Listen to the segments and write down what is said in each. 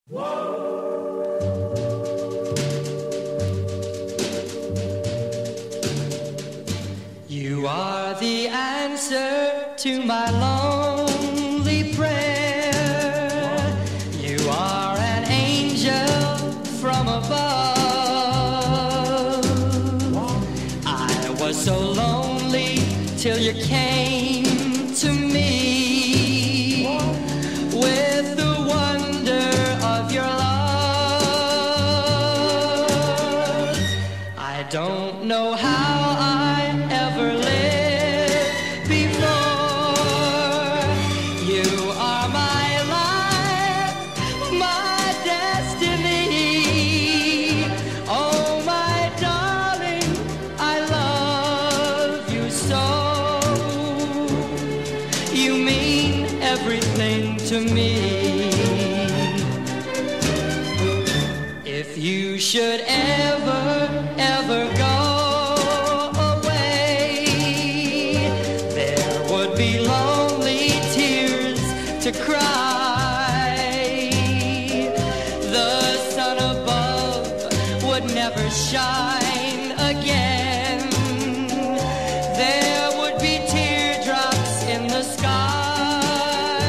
You are the answer to my lonely prayer. You are an angel from above. I was so lonely till you came to me with the wonder of your love. I don't know how I ever lived before. You are my life, my destiny. Oh, my darling, I love you so. You mean everything to me. If you should ever go away, there would be lonely tears to cry. The sun above would never shine again. There would be teardrops in the sky.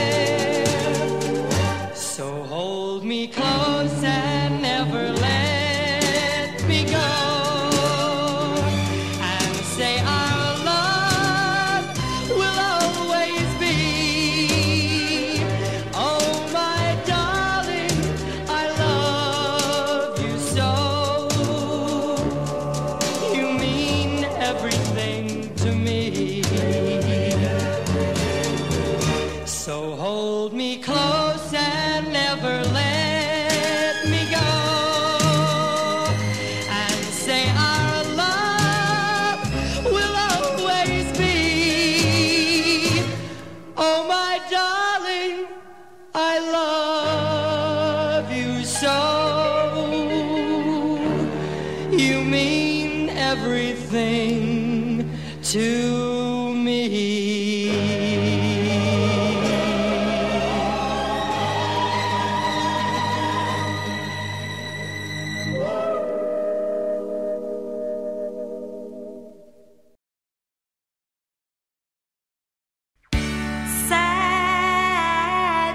So hold me close and never let me go. And say our love will always be. Oh, my darling, I love you so. You mean everything to me. So hold me close and never let me go. And say our love will always be. Oh, my darling, I love you so. You mean everything to me. Sad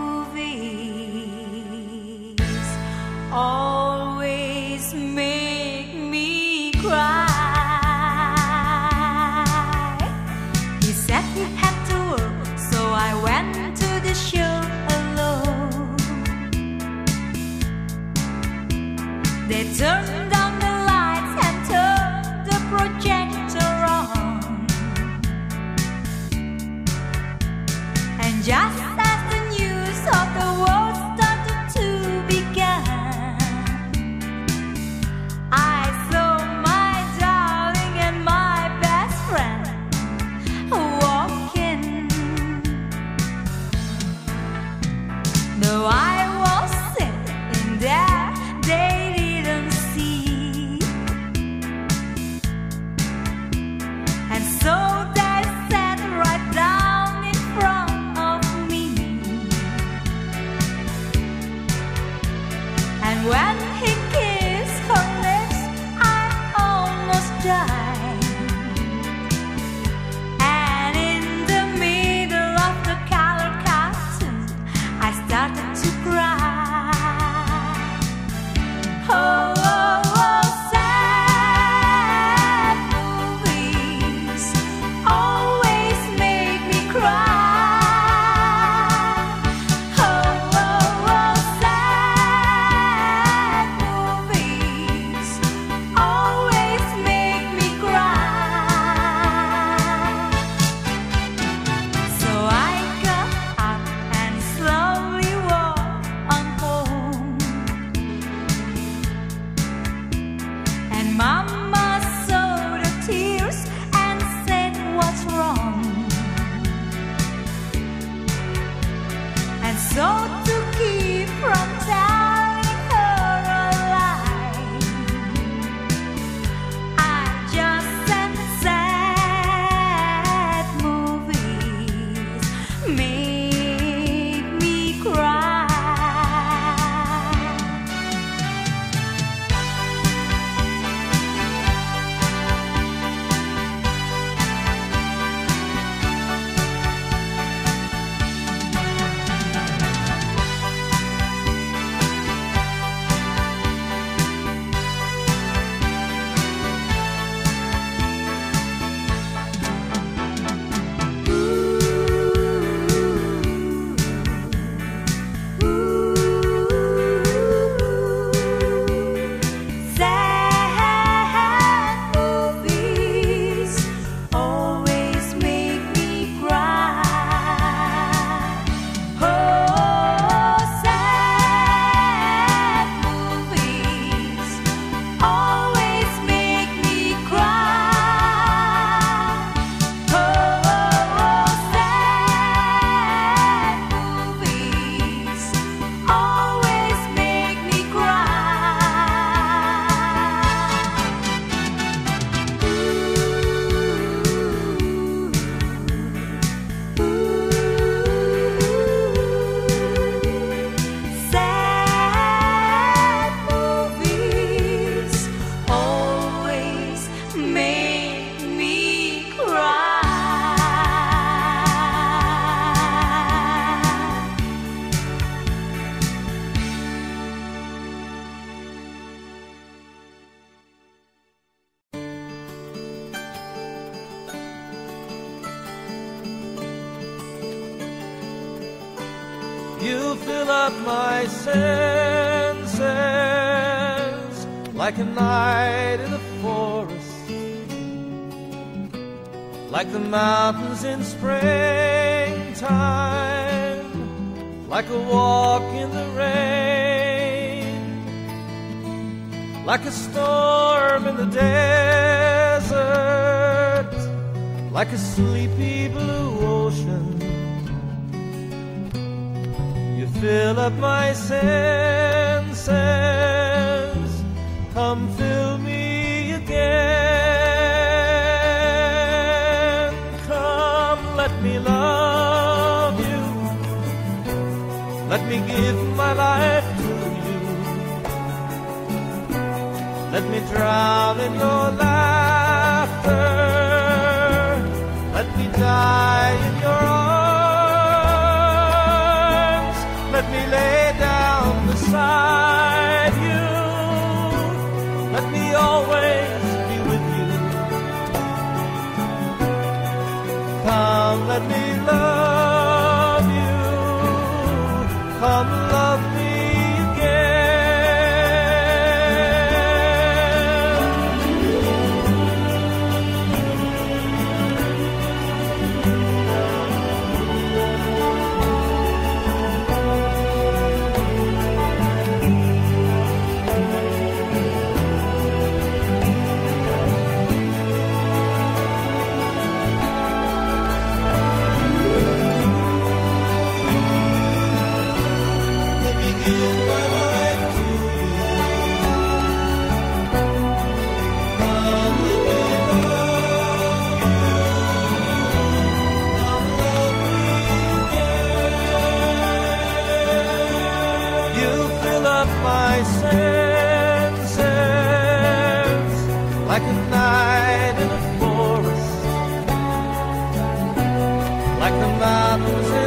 movies always make me cry. He said he had to work, so I went to the show alone. They turned down the lights and turned the projector on. And just as the news of the world started to begin, I saw my darling and my best friend walking. Though I was sitting there, they didn't see. And so they sat right down in front of me. And when he kissed her lips, I almost died. And in the middle of the color cartoon, I started to cry. Oh, oh, oh, sad movies always make me cry. Oh, oh, oh, sad fill up my senses like a night in the forest, like the mountains in springtime, like a walk in the rain, like a storm in the desert, like a sleepy blue ocean. You fill up my senses, come fill me again. Come, let me love you, let me give my life to you, let me drown in your laughter, let me die in your arms, let me lay down beside you, let me always be with you. Come, let me love you, come love me again. My senses like a night in a forest, like the mountains in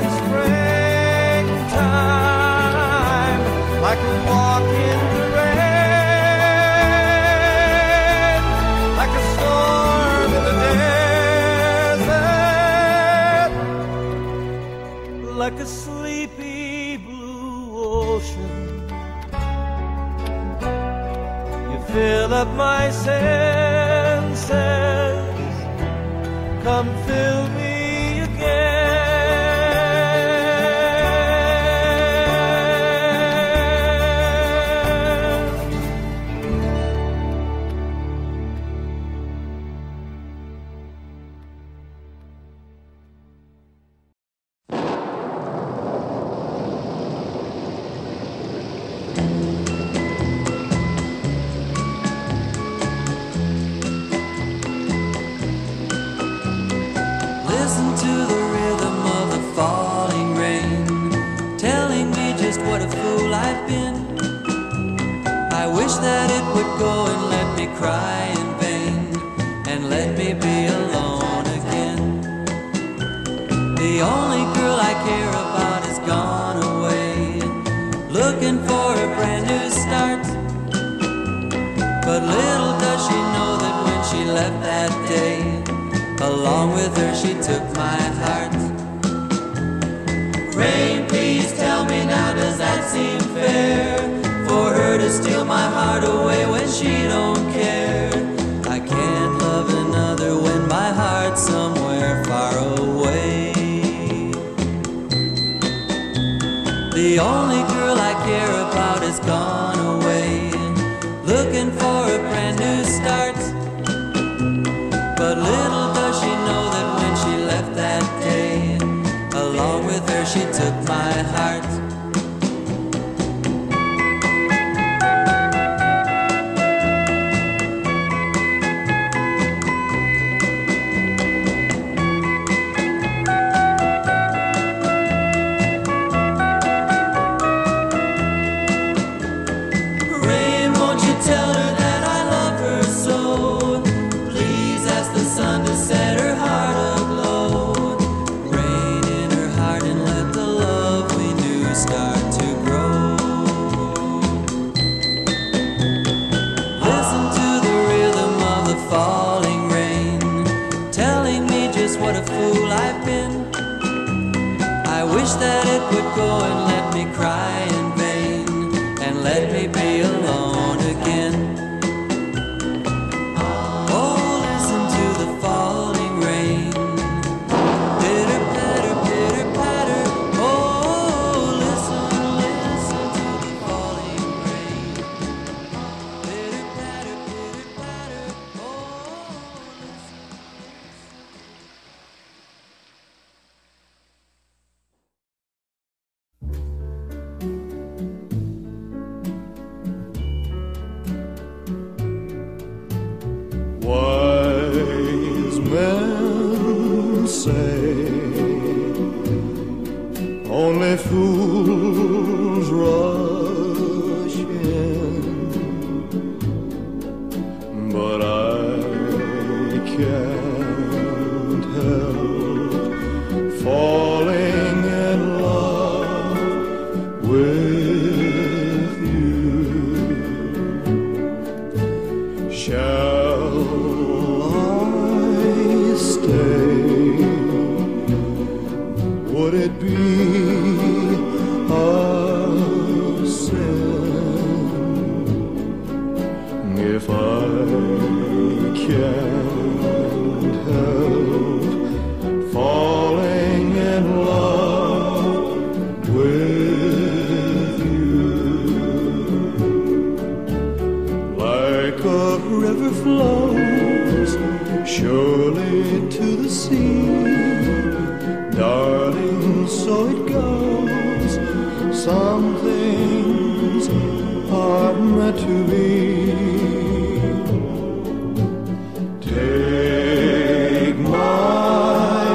springtime, like a walk in the rain, like a storm in the desert, like a sleepy blue ocean. Fill up my senses, come fill me again. Listen to the rhythm of the falling rain, telling me just what a fool I've been. I wish that it would go and let me cry in vain, and let me be alone again. The only girl I care about has gone away, looking for a brand new start. But little does she know that when she left that day, along with her she took my heart. Rain, please tell me now, does that seem fair? For her to steal my heart away when she don't care. I can't love another when my heart's somewhere far away. The only girl I care about has gone away, looking for a brand new start. But little does she know that when she left that day, along with her she took my heart. Rain, won't you tell her that I love her so? Please ask the sun to set her heart aglow. Rain in her heart and let the love we knew start to grow. Listen to the rhythm of the falling rain, telling me just what a fool I've been. I wish that it would go and let me cry let me be alone again. Oh, listen to the falling rain. Pitter patter, pitter patter. Oh, listen, listen to the falling rain. Pitter patter, pitter patter. Oh, listen. Wise men say only fools rush in, but I can't help falling in love with you. Shall I stay? Would it be a sin if I can't help falling in love with you? Like a river flows surely to the sea, darling, so it goes. Some things are meant to be. Take my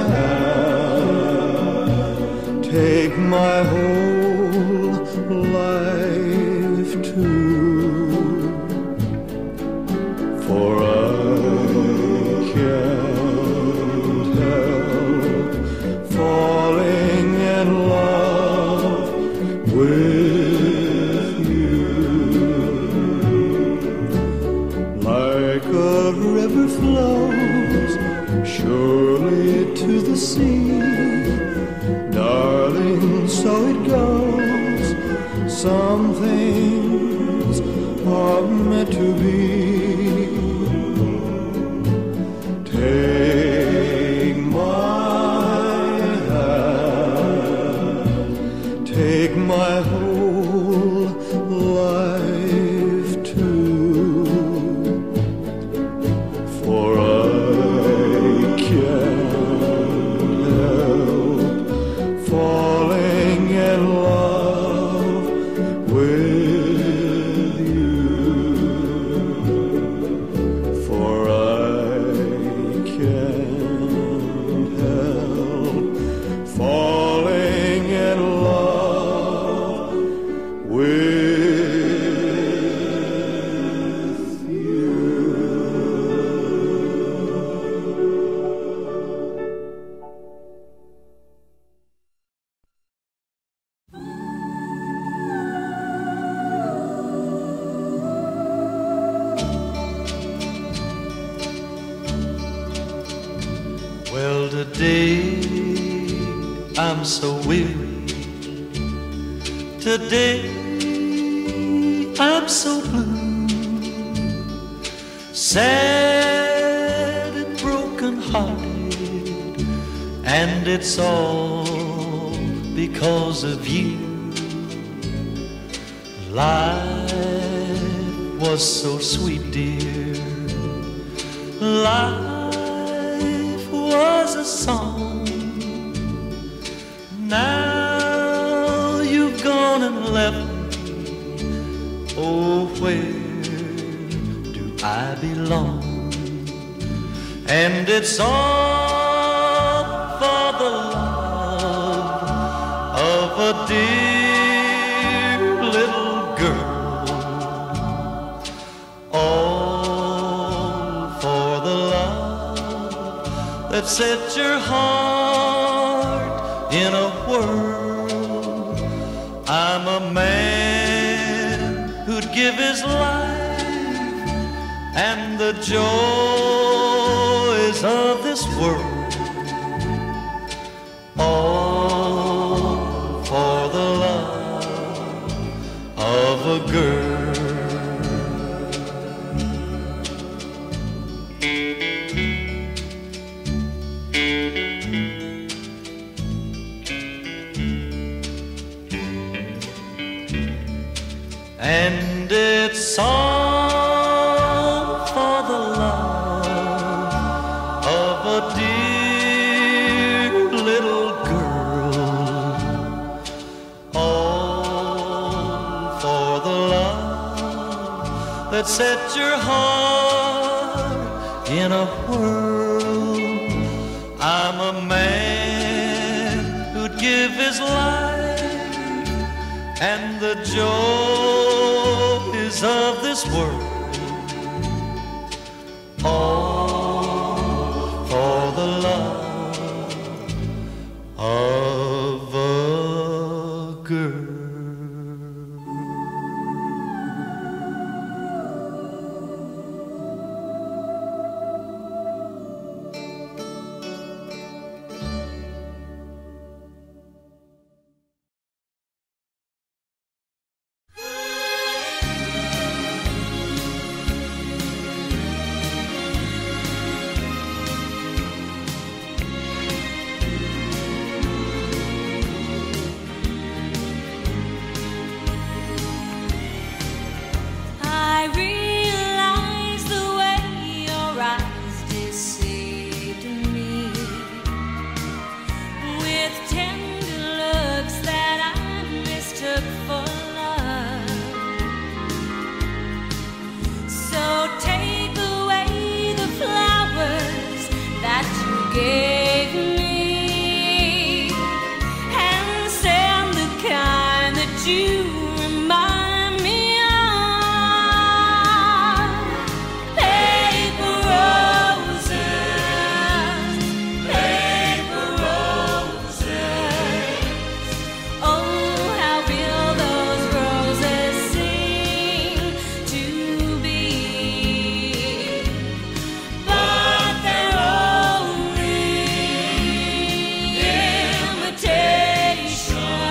hand, take my whole life too, for I can't help falling in love with you. Like a river flows surely to the sea, darling, so it goes. Some things are meant to be. Take my hand, take my whole life too, for I can't help falling in love with you. For I can't help falling in love with you. Well, today I'm so weary. Today I'm so blue, sad and broken hearted, and it's all because of you. Life was so sweet, dear. Life was a song. Now you've gone and left me. Oh, where do I belong? And it's all for the love of a dear little girl. All for the love that set your heart in a whirl. I'm a man who'd give his life and the joys of this world, all for the love of a girl. And it's all for the love of a dear little girl, all for the love that set your heart in a whirl. I'm a man who'd give his life and the joys of this world, all for the love of a girl. I realize the way your eyes deceived me, with tender looks that I mistook for love. So take away the flowers that you gave me, and send the kind that you remind me of. Paper roses, paper roses. Oh, how will those roses seem to be? But they're only imitation,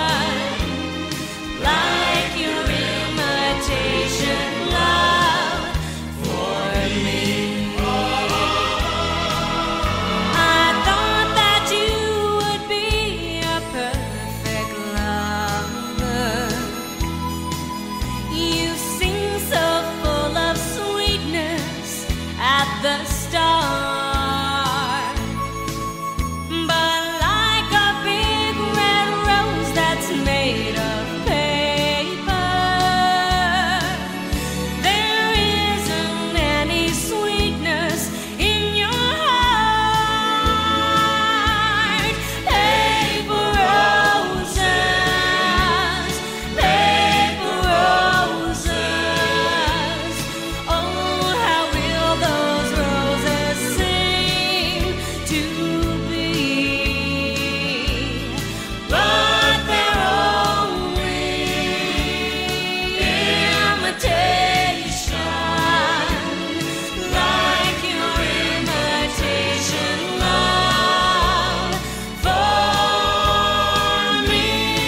like your imitation love for me. I thought that you would be a perfect lover. You seem so full of sweetness at the start, but like a big red rose that's made of paper, there isn't any sweetness in your heart. Paper roses, paper roses. Oh, how will those roses seem to be? But they're only imitation, like your imitation love for me.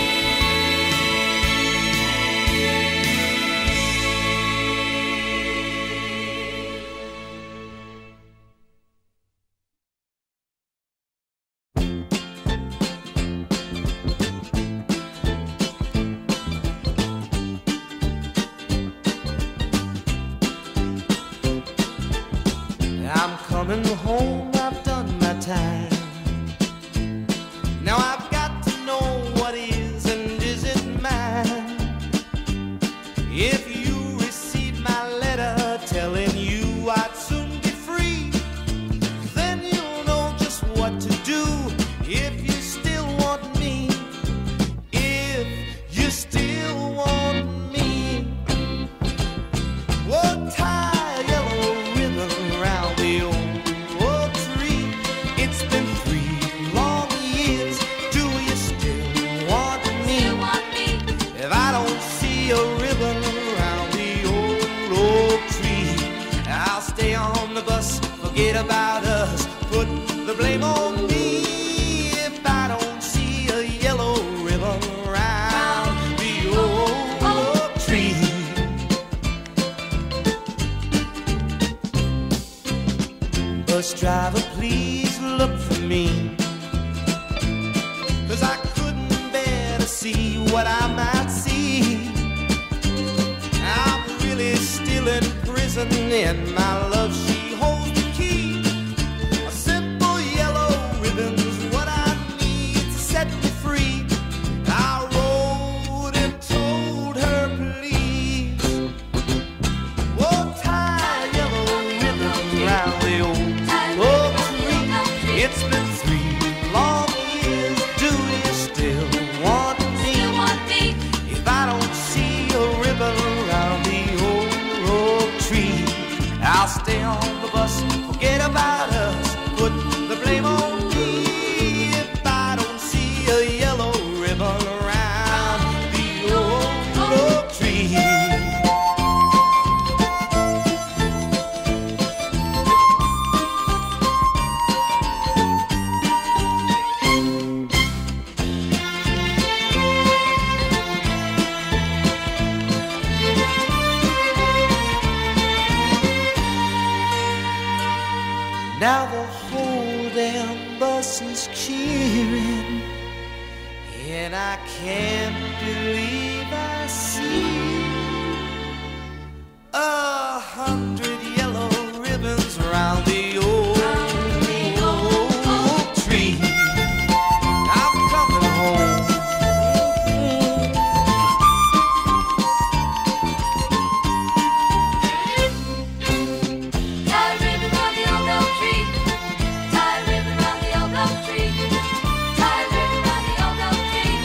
I'm coming home, I've done my time. Now I've got to know what is and isn't mine. If you receive my letter telling you I'd soon be free, then you'll know just what to do if you still want me. If you still want me, we'll tie a yellow ribbon around the old oak tree. It's been 3 long years. Do you still want me? If I don't see a ribbon around the old oak tree, I'll stay on the bus, forget about us, put the blame on me. If I don't see a yellow ribbon around the old oak tree. Bus driver, please look for me, 'cause I couldn't bear to see what I might see. I'm really still in prison, and my love, she holds the key. A simple yellow ribbon's what I need to set me free. I wrote and told her, please, oh, tie a yellow ribbon round the oak tree. It's been 3 long years. Do you still want me? If I don't see a ribbon around the oak tree, I'll stay on the bus, forget about us, put the blame on me. If I don't see a yellow ribbon around the oak tree. Now the whole damn bus is cheering, and I can't believe I see 100 yellow ribbons around the oak tree. I'm coming home. Tie a ribbon round the old oak tree. Tie a ribbon round the old oak tree. Tie a ribbon round the old oak tree.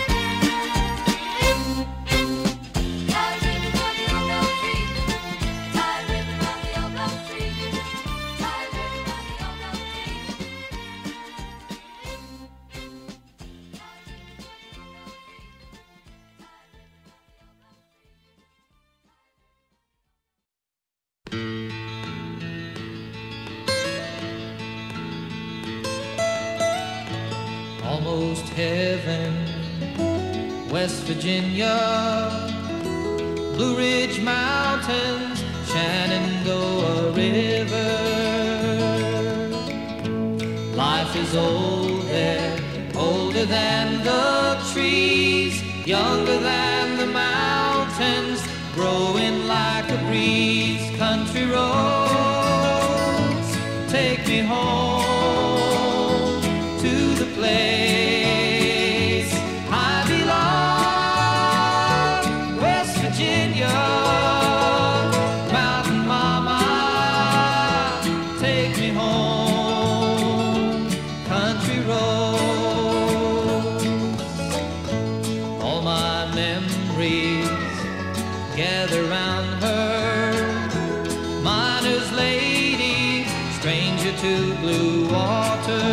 Tie a ribbon round the old oak tree. Tie a ribbon round the old oak tree. Tie a ribbon round the old oak tree. Almost heaven, West Virginia, Blue Ridge Mountains, Shenandoah River. Life is old there, older than the trees, younger than the mountains, growing like a breeze. Country roads, take me home to the place I belong. West Virginia, Mountain Mama, take me home. Country roads, all my memories gather round her. Miner's lady, stranger to blue water,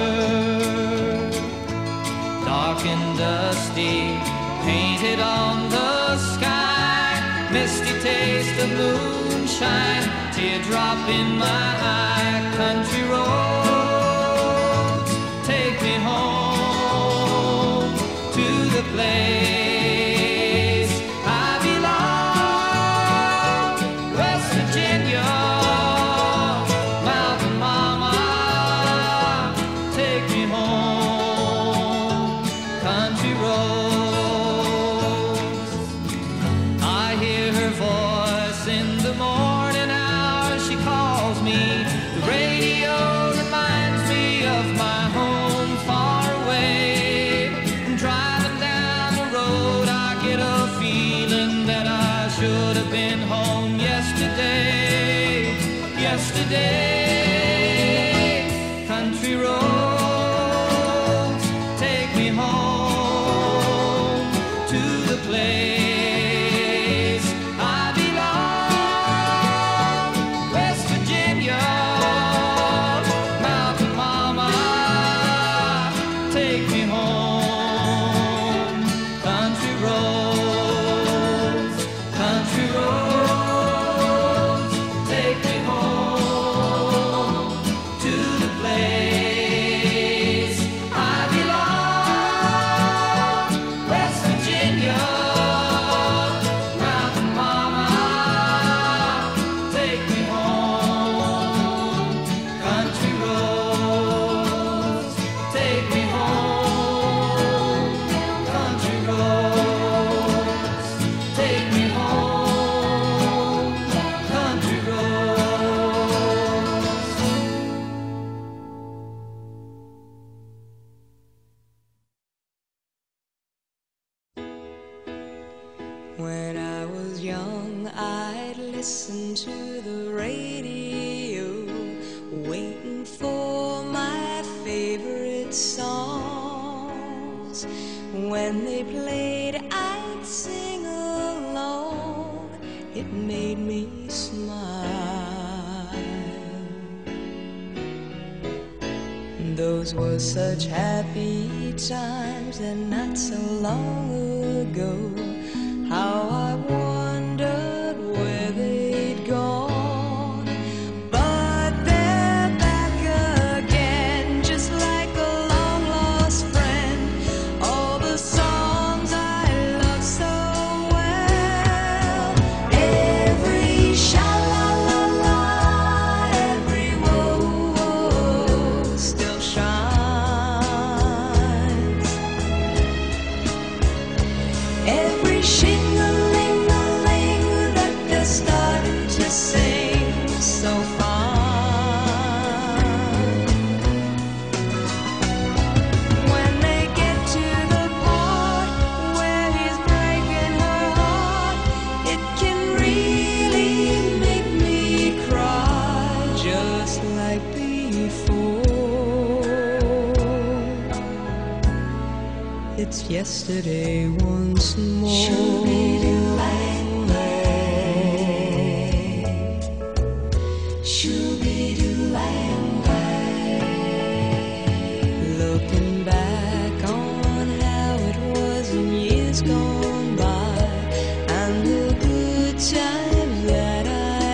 dark and dusty, painted on the sky, misty taste of moonshine, teardrop in my eye. Country roads, take me home to the place I belong. West Virginia, Mountain Mama, take me home. Country roads, I hear her voice in the morning hour. She calls me. The radio reminds me of my home far away. And driving down the road, I get a feeling that I should have been home yesterday. Yesterday. Country roads, take me home to the place I belong. West Virginia, Mountain Mama, take me home. Country roads, take me home. When I was young, I'd listen to the radio, waiting for my favorite songs. When they played, I'd sing along. It made me smile. Those were such happy times, and not so long ago. How I wondered where they'd gone. But they're back again, just like a long-lost friend. All the songs I love so well. Every sha-la-la-la, every whoa-whoa still shines. Every shing-a-ling-a-ling that they're starting to sing so fine. When they get to the part where he's breaking her heart, it can really make me cry, just like before. It's yesterday once more. Looking back on how it was in years gone by, and the good times that I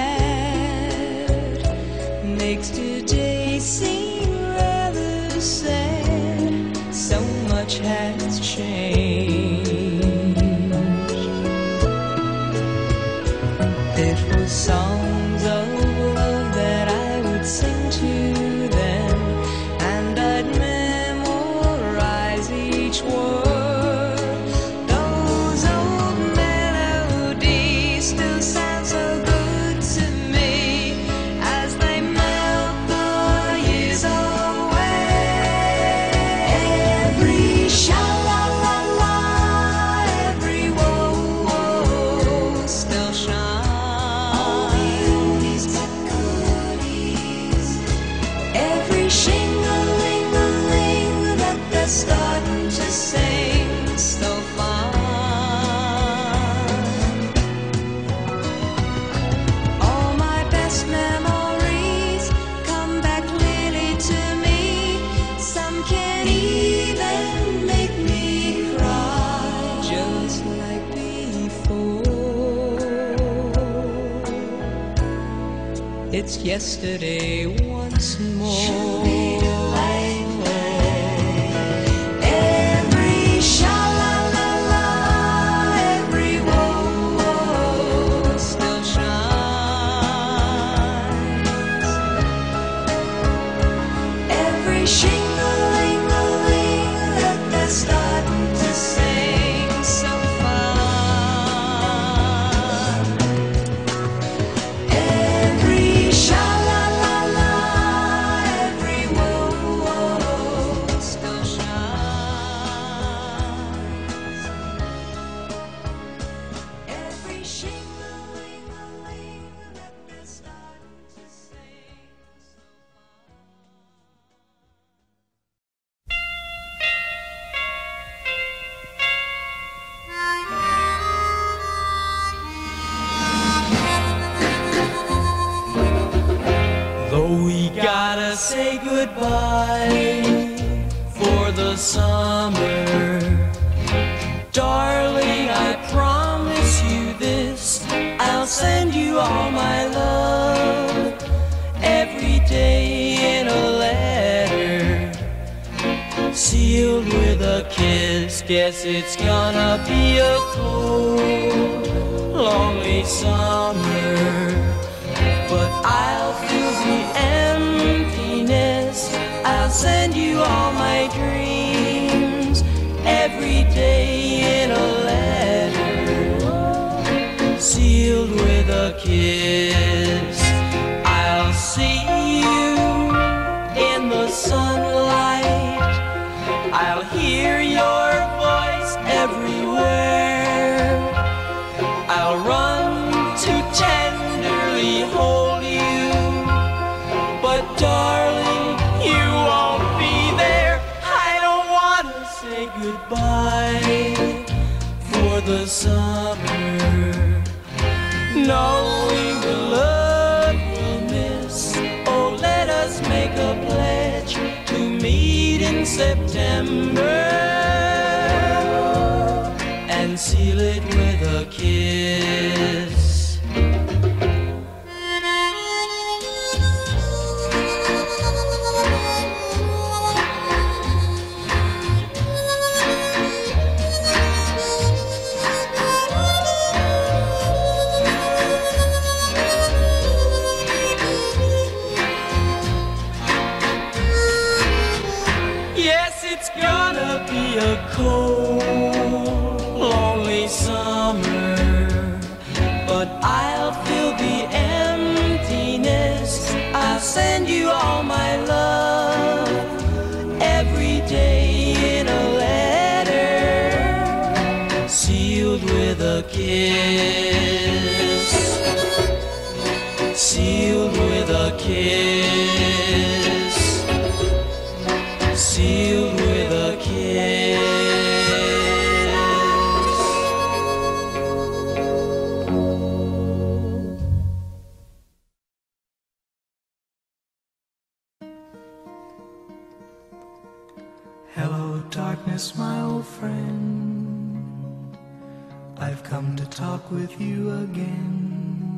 had, makes today seem rather sad. So much has changed. It was songs of love that I would sing to them, and I'd memorize each word. Those old melodies still sound so good to me as they melt the years away. Every sha-la-la-la, every whoa-whoa still shines. All the oldies but goodies. Every shing-a-ling-a-ling that they're starting to sing so fine. All my best memories come back clearly to me. Some can even make me cry, just like before. It's yesterday once more. Every sha-la-la-la, every whoa-whoa still shines. Every shing-a-ling-a-ling that they're starting to sing so fine. Every sha-la-la-la, every whoa-whoa still shines. Every shing-a-ling-a-ling that they're starting to sing so Though we gotta say goodbye for the summer, darling, I promise you this, I'll send you all my love every day in a letter, sealed with a kiss. Guess it's gonna be a cold, lonely summer, but I'll fill the emptiness. I'll send you all my dreams every day in a letter, sealed with a kiss. I'll see you in the sunlight, I'll hear your voice everywhere, September and seal it with a kiss. Yes, it's gonna be a cold, lonely summer, but I'll fill the emptiness. I'll send you all my love every day in a letter, sealed with a kiss, sealed with a kiss, sealed with a kiss. Hello, darkness, my old friend. I've come to talk with you again,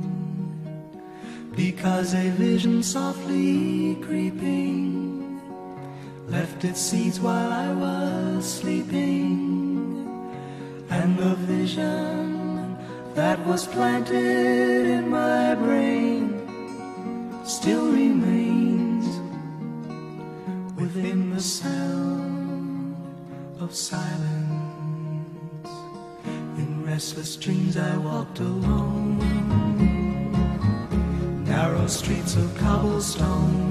because a vision softly creeping left its seeds while I was sleeping, and the vision that was planted in my brain still remains within the sound of silence. In restless dreams I walked alone, narrow streets of cobblestone,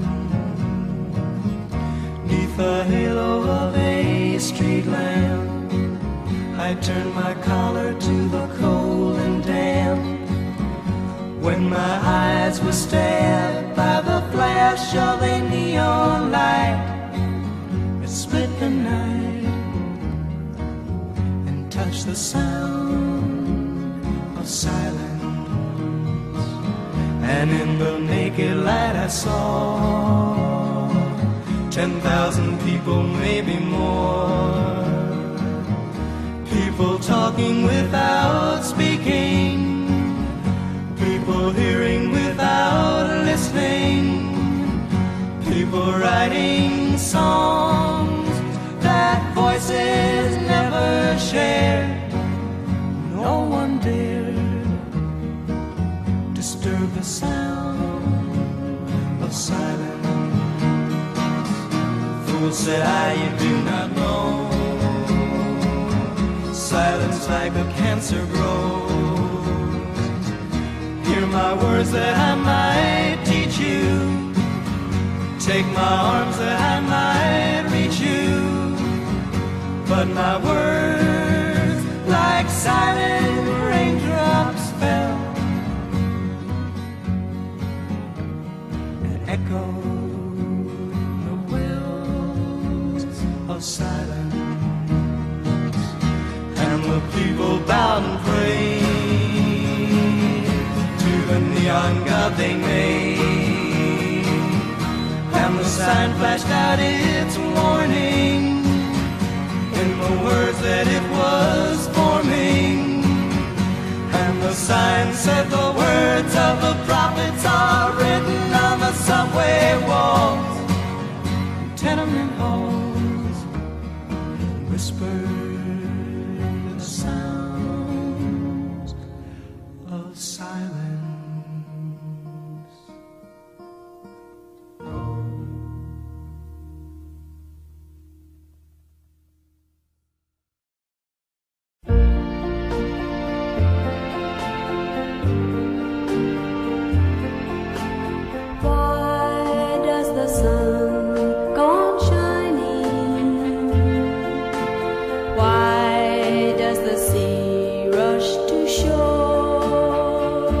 neath the halo of a street lamp. I turned my collar to the cold and damp, when my eyes were stabbed by the flash of a neon light that split the night and touched the sound of silence. And in the naked light I saw 10,000 people, maybe more, people talking without speaking, people hearing without listening, people writing songs that voices never shared. No one dared disturb the sound of silence. Fool, said I, you do not know, silence like a cancer grows. Hear my words that I might teach you, take my arms that I might reach you, but my words like silent raindrops fell and echoed the wells of silence. And the people bowed and prayed to the neon god they made, and the sign flashed out its warning in the words that it was forming. And the sign said the words of the prophets are written on the subway walls, tenement halls, whispered the sounds of silence. Why does the sun go on shining? Why does the sea rush to shore?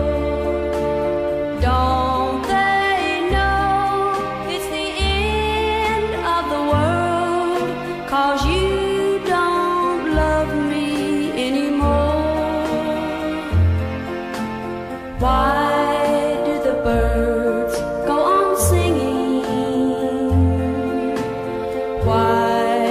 Don't they know it's the end of the world? 'Cause you don't love me anymore. Why do the birds go on singing? Why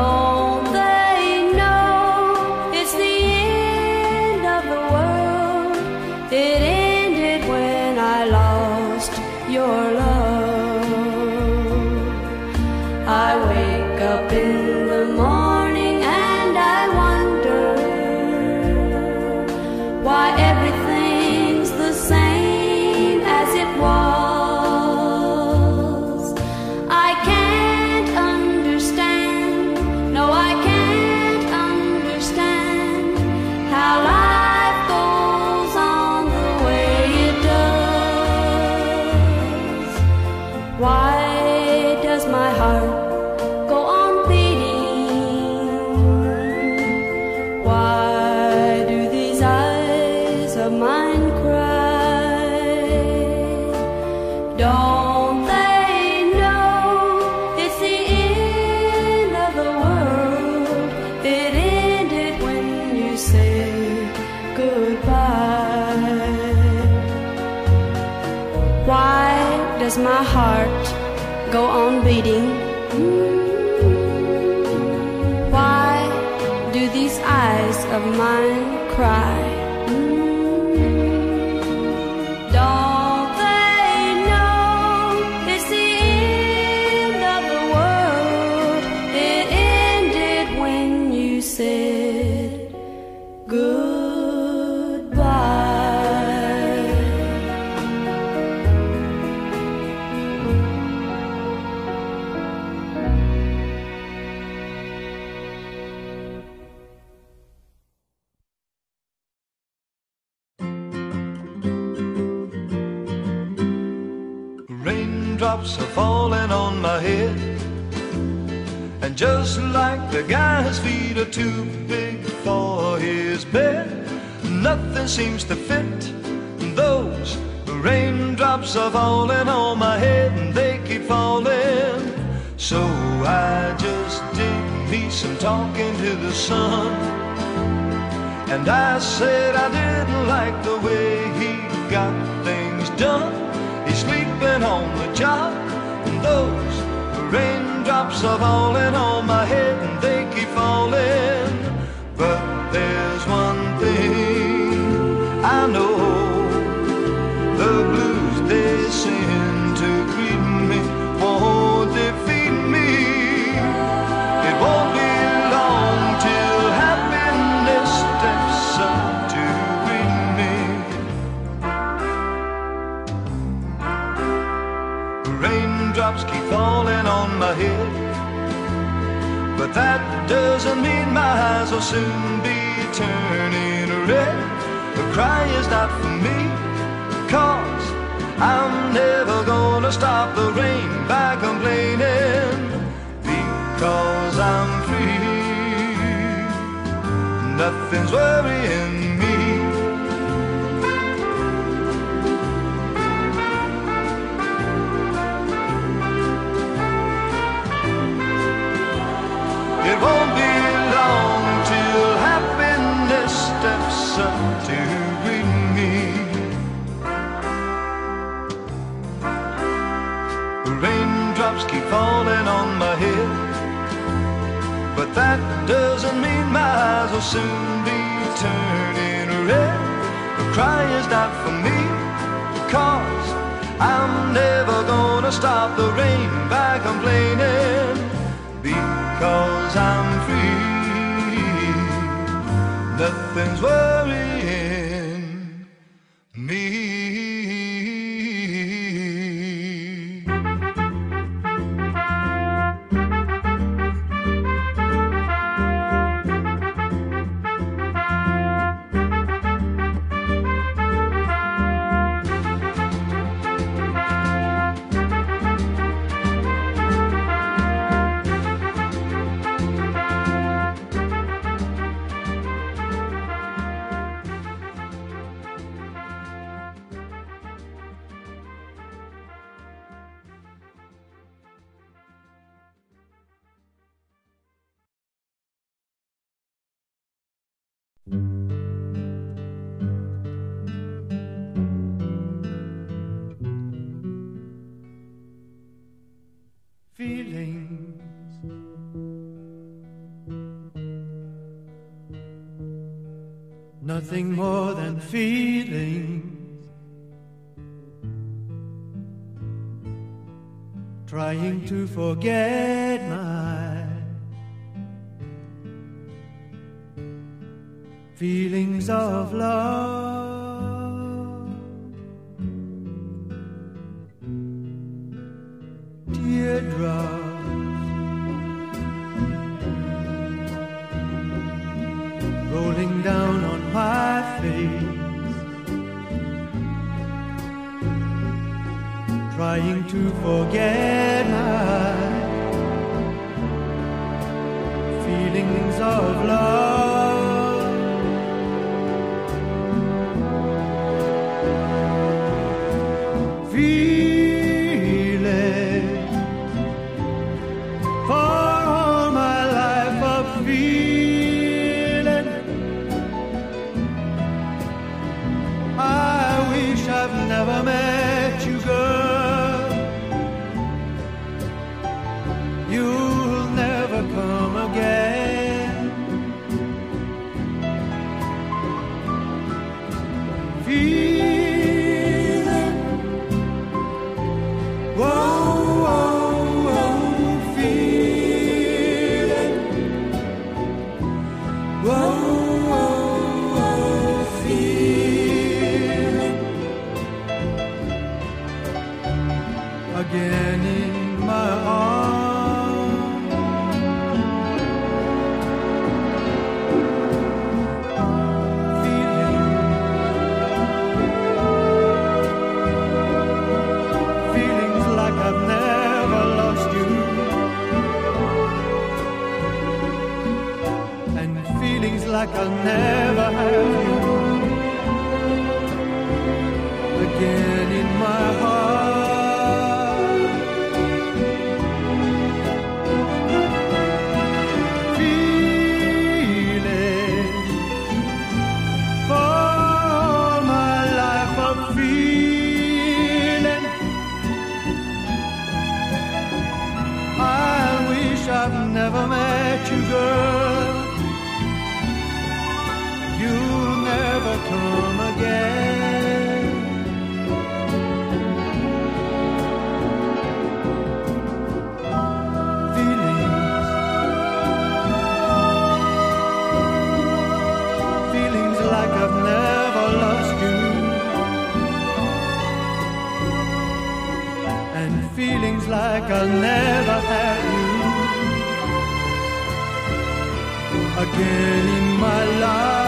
Don't they know it's the end of the world? It ended when I lost your love. I wake up in the morning and I wonder why everything's the same as it was. I can't understand, no, I can't understand how life goes on the way it does. Why does my heart go on beating? Why do these eyes of mine cry? Don't they know it's the end of the world? It ended when you said goodbye. Why does my heart go on beating? Why do these eyes of mine cry? Don't they know it's the end of the world? It ended when you said goodbye. Raindrops are falling on my head, and just like the guy's feet are too big for his bed, nothing seems to fit. Those raindrops are falling on my head, and they keep falling. So I just did me some talking to the sun, and I said I didn't like the way he got things done. He's sleeping on the job, and those raindrops are falling on my head, and they keep falling. But there's one thing I know, the blues they send to greet me won't defeat me. It won't be long till happiness steps up to greet me. Raindrops keep falling on my head, but that doesn't mean my eyes will soon be turning red. The cry is not for me, 'cause I'm never gonna stop the rain by complaining, because I'm free. Nothing's worrying me. It won't be long till happiness steps up to greet me. Raindrops keep falling on my head, but that doesn't mean my eyes will soon be turning red. The cry is not for me, 'cause I'm never gonna stop the rain by complaining, because I'm free. Nothing's worrying me. nothing more than feelings. Trying to forget my feelings of love. Teardrops rolling down on my face, trying to forget my feelings of love. Feeling for all my life of feeling. I wish I've never met you, girl. You'll never come again. Feeling, whoa, whoa, whoa, feeling, whoa, whoa, whoa, feeling. Again in my arms, feelings like I've never lost you, and feelings like I'll never have you. Again in my heart, feeling for all my life of feeling. I wish I've never met you, girl. You'll never come again. Feelings like I've never lost you, and feelings like I'll never have you again in my life.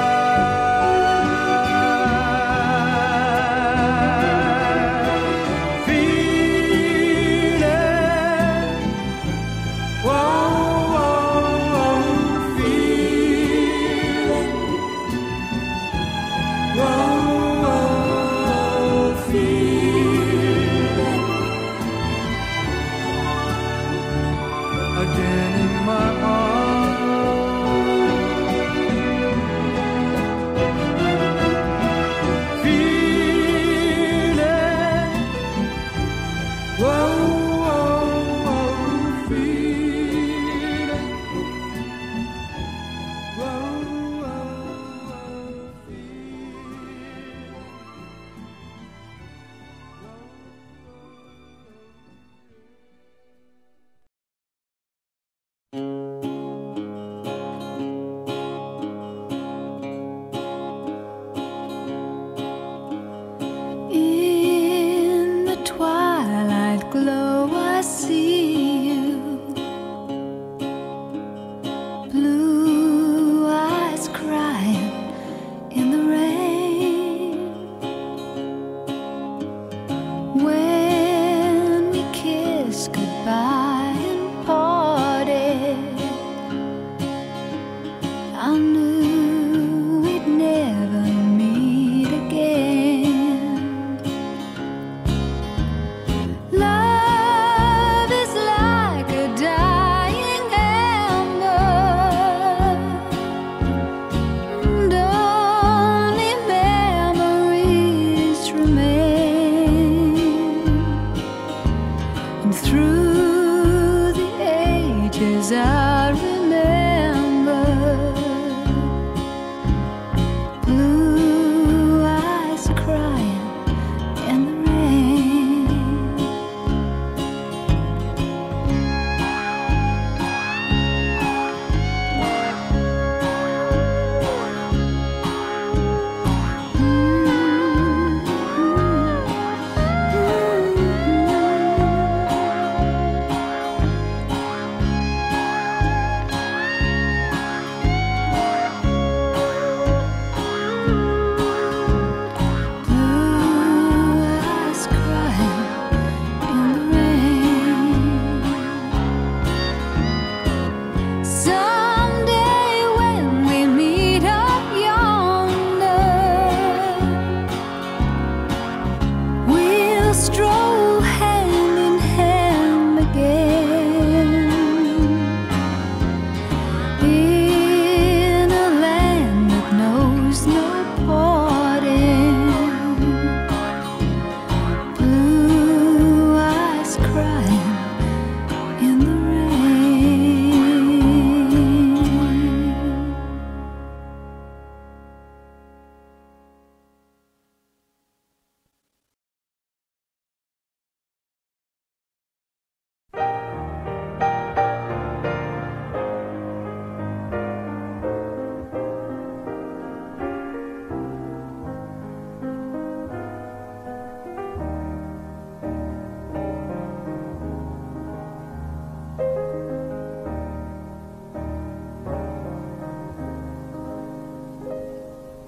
Feeling, whoa, whoa, whoa, feeling, whoa, whoa, feeling. Again in my arms,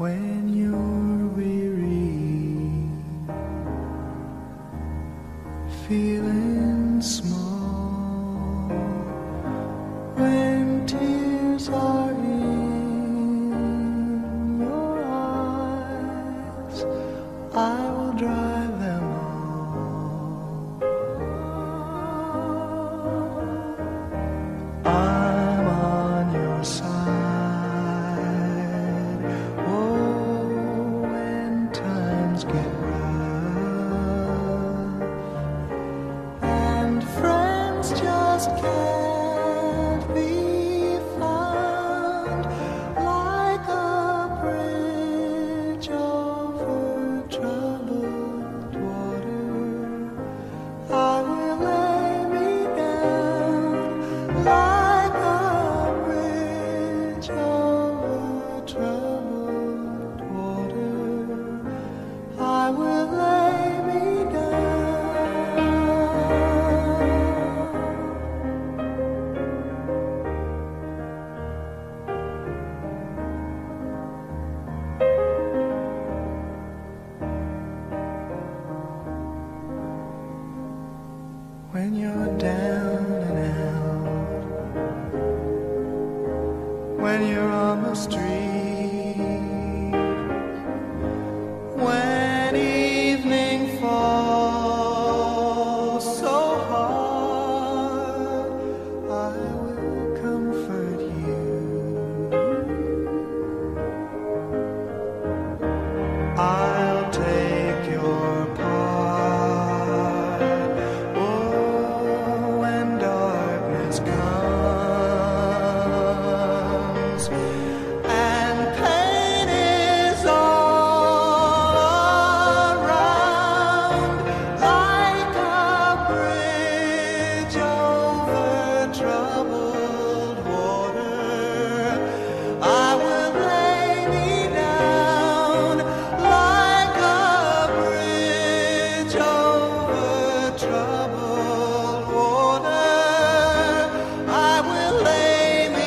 when you're weary, feeling small, when tears are in your eyes, I will dry them all. I'm on your side. Oh, when times get rough and friends just can't be found, like a bridge over troubled water, I will lay me down like a bridge over troubled water. I will lay me down. When you're down and out, when you're on the street, when evening falls so hard, I will comfort you. I'll take your part. Oh, when darkness comes and pain is all around, like a bridge over troubled water, I will lay me down like a bridge over troubled water. I will lay me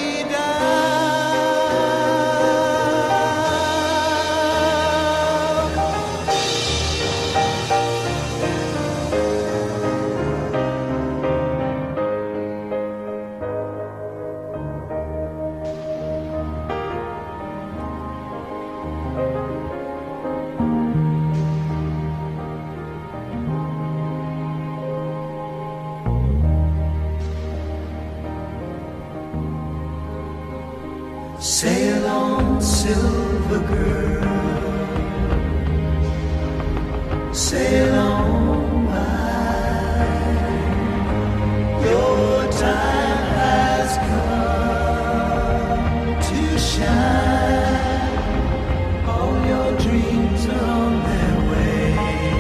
Sail on, silver girl, sail on by. Your time has come to shine. All your dreams are on their way.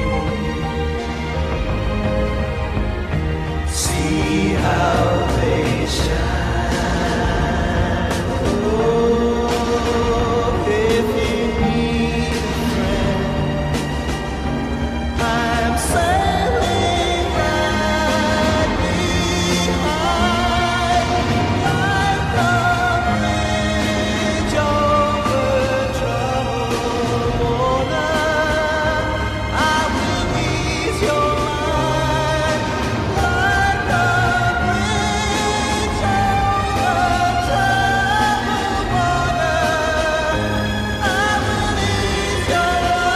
See how they shine. If you need a friend, I'm sailing right behind, like a bridge over troubled water. I will ease your mind, like a bridge over troubled water. I will ease your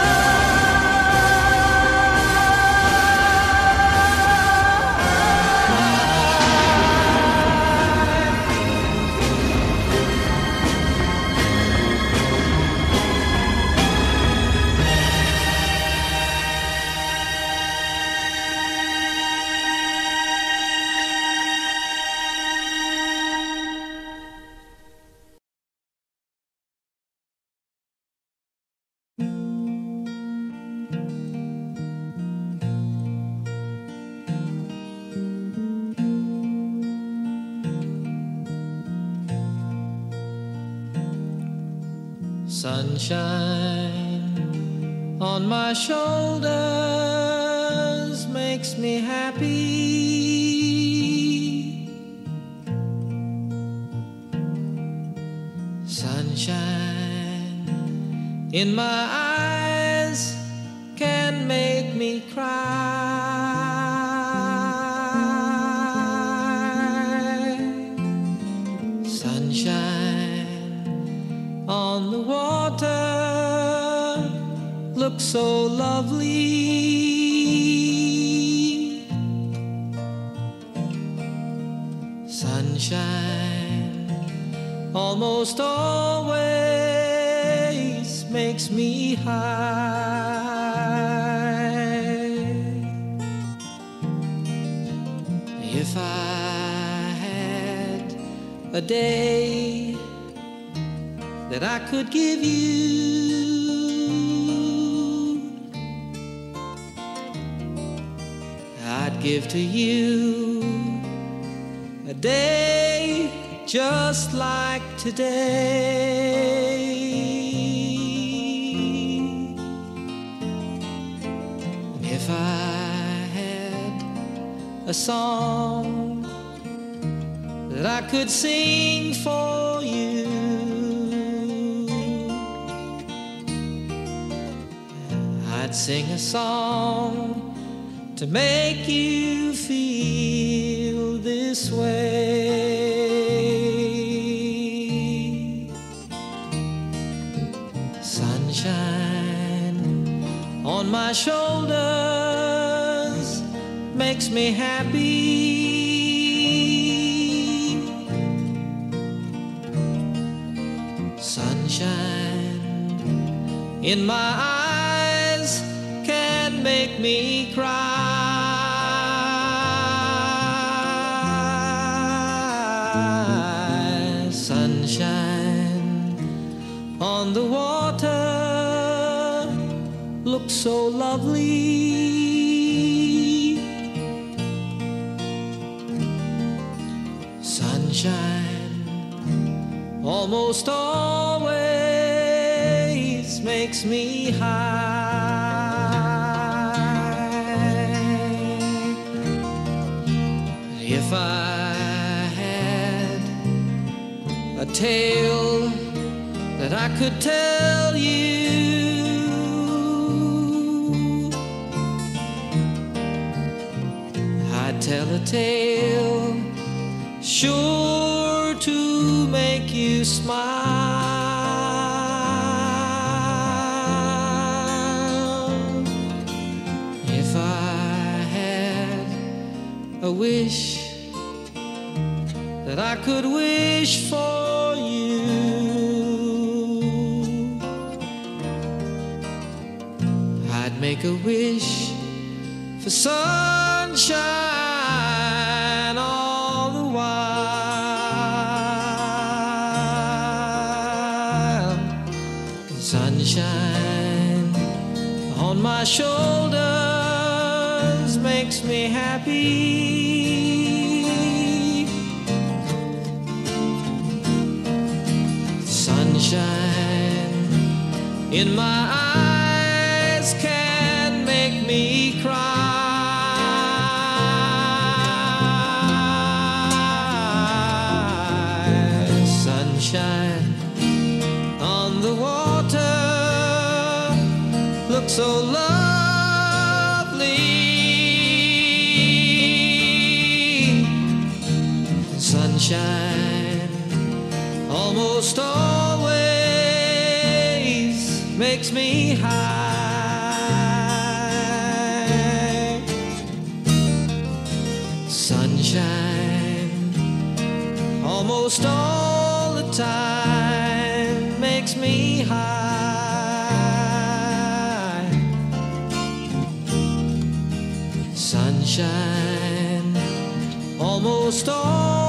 Sunshine on my shoulders makes me happy. Sunshine in my eyes can make me cry. Sunshine on the water looks so lovely. Sunshine almost always makes me high. If I had a day that I could give you, I'd give to you a day just like today. And if I had a song that I could sing for you, I'd sing a song to make you feel this way. Sunshine on my shoulders makes me happy. Sunshine in my eyes can make me cry. Sunshine on the water looks so lovely. Sunshine almost always makes me high. If I had a tale that I could tell you, I'd tell a tale sure to make you smile. If I had a wish that I could wish for you, I'd make a wish for sunshine all the while. Sunshine on my shoulders makes me happy. Sunshine in my eyes can make me cry. Sunshine on the water looks so lovely. Sunshine almost always makes me high. Sunshine almost all the time makes me high. Sunshine almost always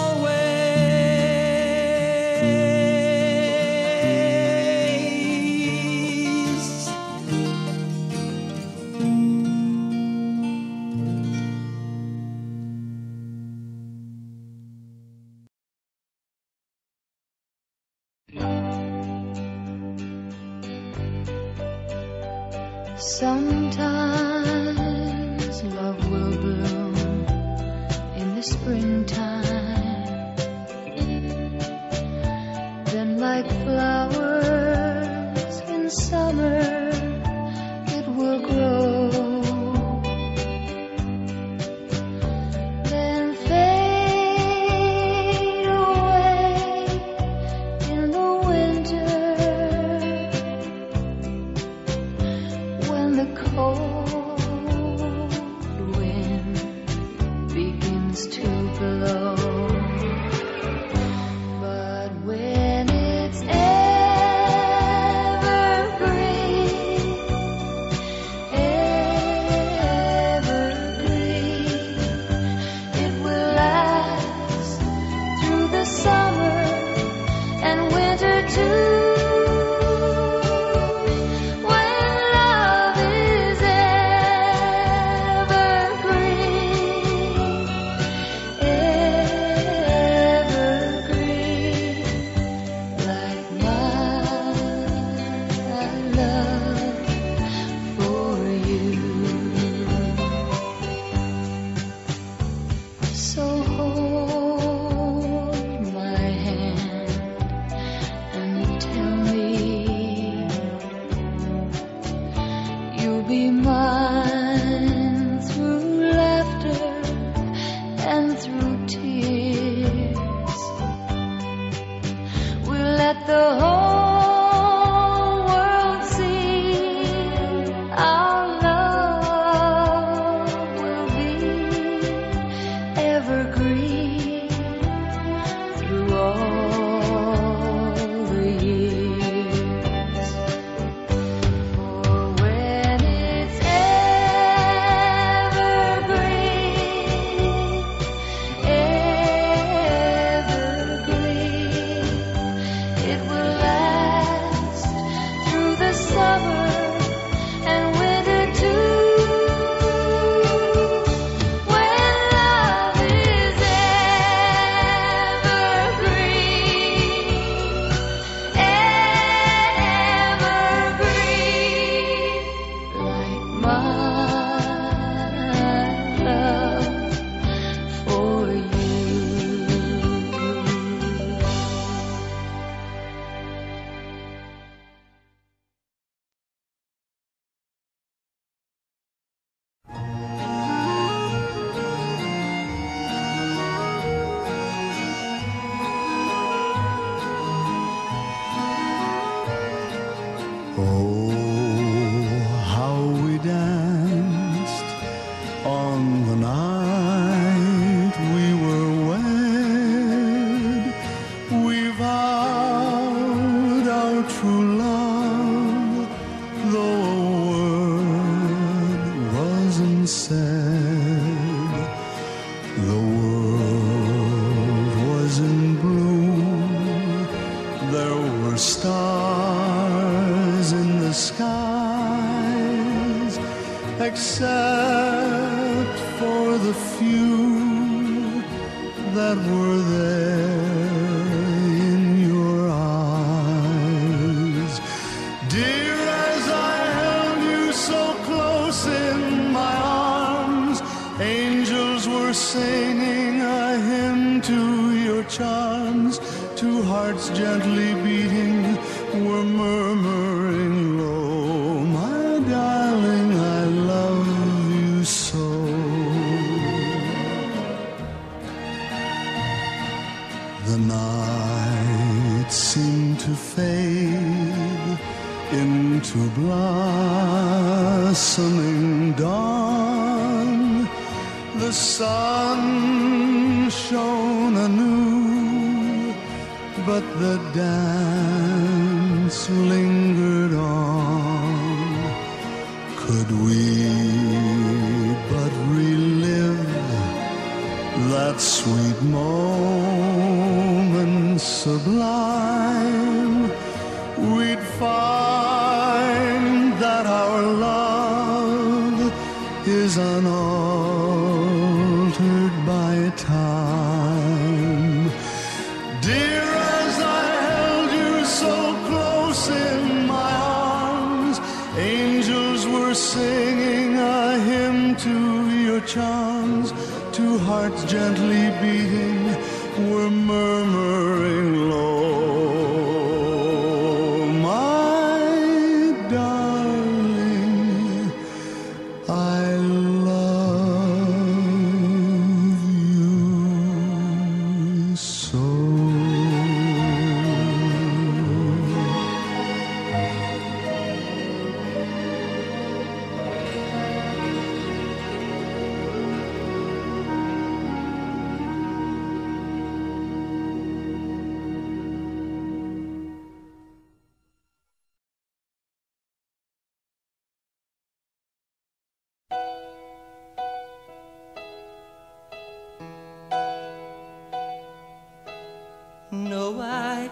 Sometimes love will bloom in the springtime, then like flowers in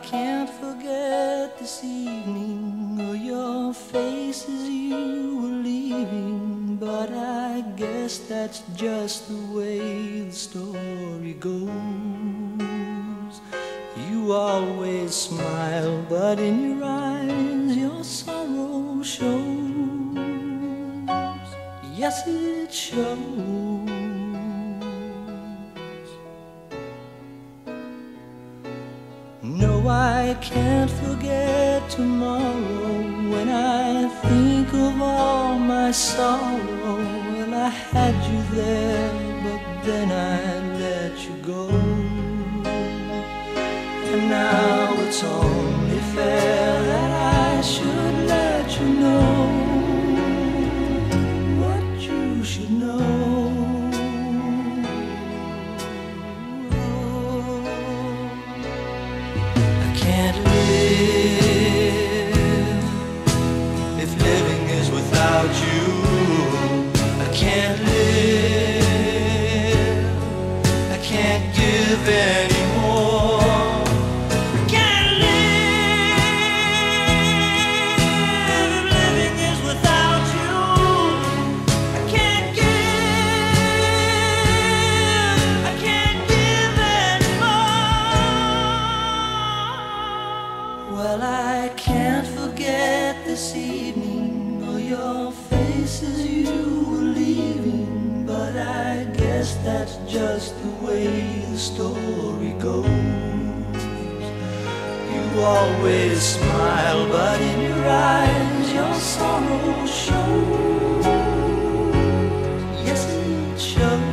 can't forget this evening or your face as you were leaving, but I guess that's just the way the story goes. You always smile, but in your eyes your sorrow shows. Yes, it shows. No, I can't forget tomorrow when I think of all my sorrow. Well, I had you there, but then I let you go. And now it's only fair that I should let you know what you should know. I can't live if living is without you. I can't live, I can't give anymore. I can't live if living is without you. I can't give anymore. Well, I can't forget this evening or your face as you were leaving, but I guess that's just the way the story goes. You always smile, but in your eyes your sorrow shows. Yes, it shows.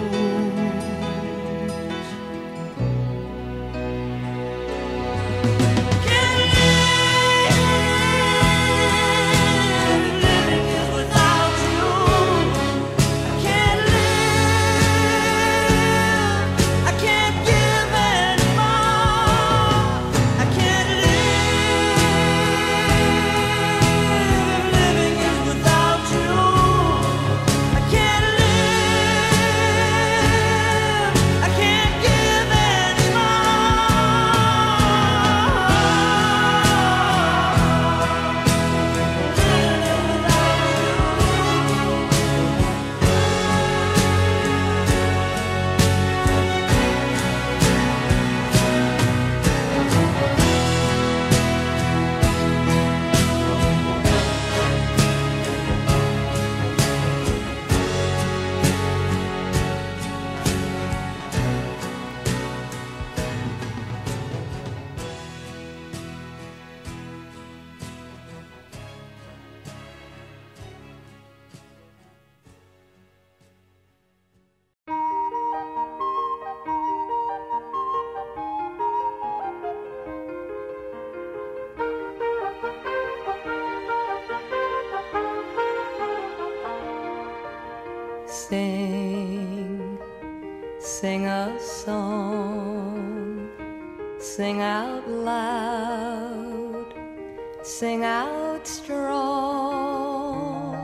Sing, sing a song, sing out loud, sing out strong.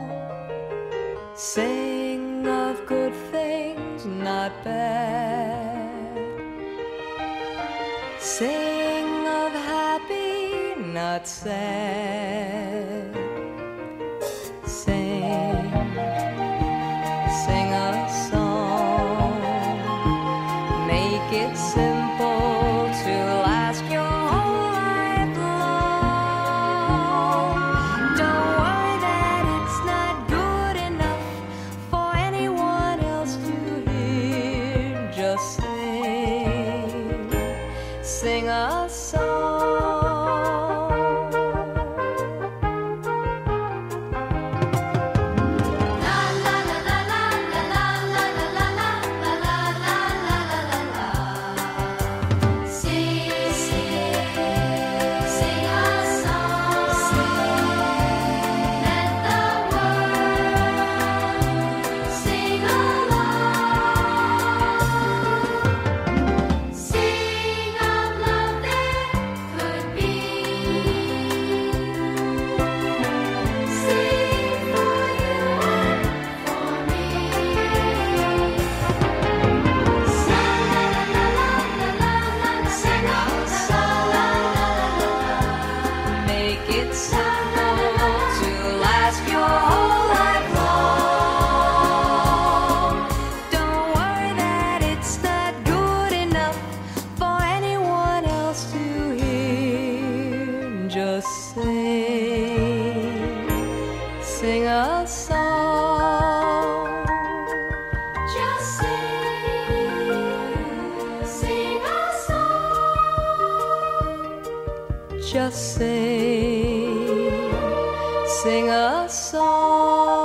Sing of good things, not bad. Sing of happy, not sad. Sing, sing a song, make it simple to last your whole life long. Don't worry that it's not good enough for anyone else to hear. Just sing, sing a song. just sing a song. Just sing a song. Just sing a song.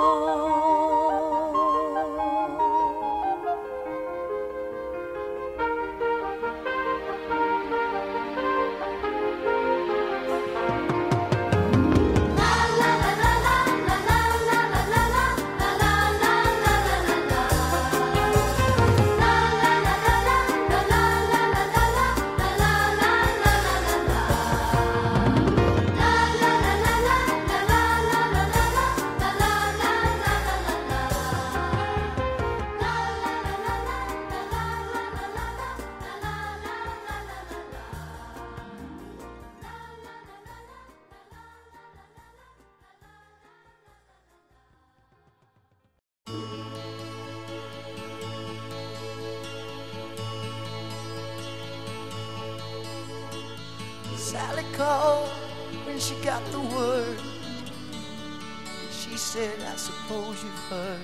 Sally called when she got the word. She said, I suppose you've heard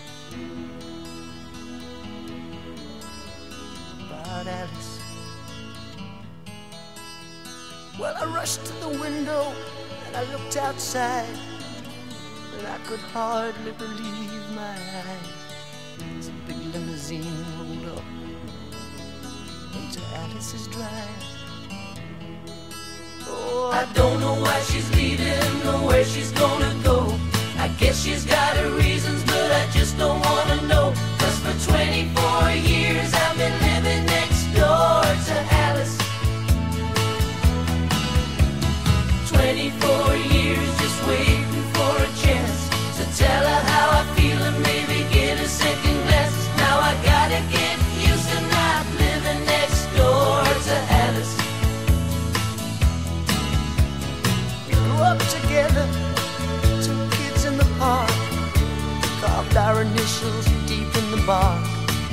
about Alice. Well, I rushed to the window and I looked outside, and I could hardly believe my eyes as a big limousine rolled up into Alice's drive. Oh, I don't know why she's leaving or where she's gonna go. I guess she's got her reasons, but I just don't wanna know. 'Cause for 24 years I've been living next door to Alice. 24 years just waiting for a chance to tell her how I feel and maybe get a second glance. Now I gotta get used to not living next door to Alice. Up together, two kids in the park, carved our initials deep in the bark.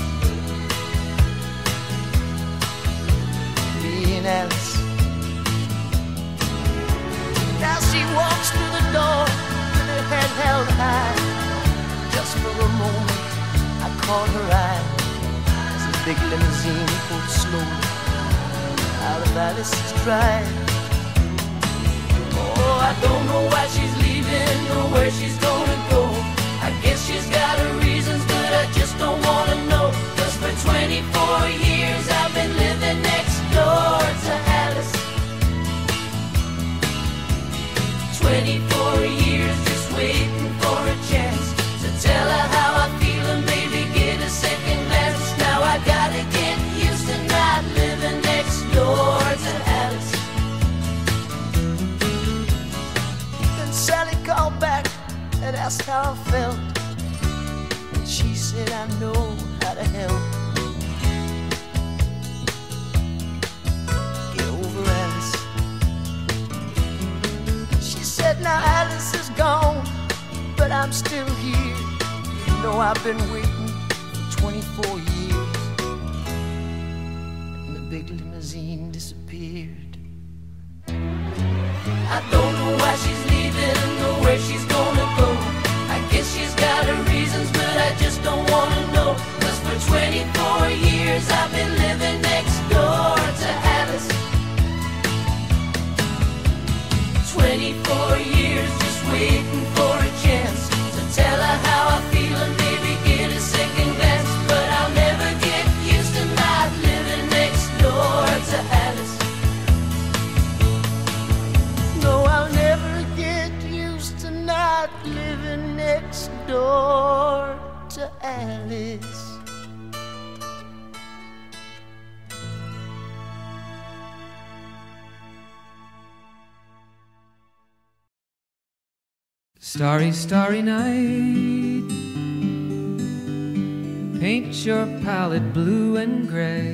Me and Alice. Now she walks through the door with her head held high. Just for a moment, I caught her eye as the big limousine pulled slowly out of Alice's drive. Oh, I don't know why she's leaving or where she's gonna go. I guess she's got her reasons, but I just don't wanna know. 'Cause for 24 years I've been living next door to Alice. 24 years just waiting for a chance to tell her how I feel and maybe get a second glance. Now I gotta get used to not living next door to Alice. Sally called back and asked how I felt, and she said, I know how to help. Get over Alice. She said, now Alice is gone, but I'm still here. You know I've been waiting for 24 years. And the big limousine disappeared. I don't know why she's leaving or where she's gonna go. I guess she's got her reasons, but I just don't wanna know. 'Cause for 24 years I've been living next door to Alice. 24 years just waiting for a chance to tell her how I feel and maybe get a second glance. But I'll never get used to not living next door to Alice. No, I'll never get used to not living next door to Alice. Starry, starry night, paint your palette blue and gray.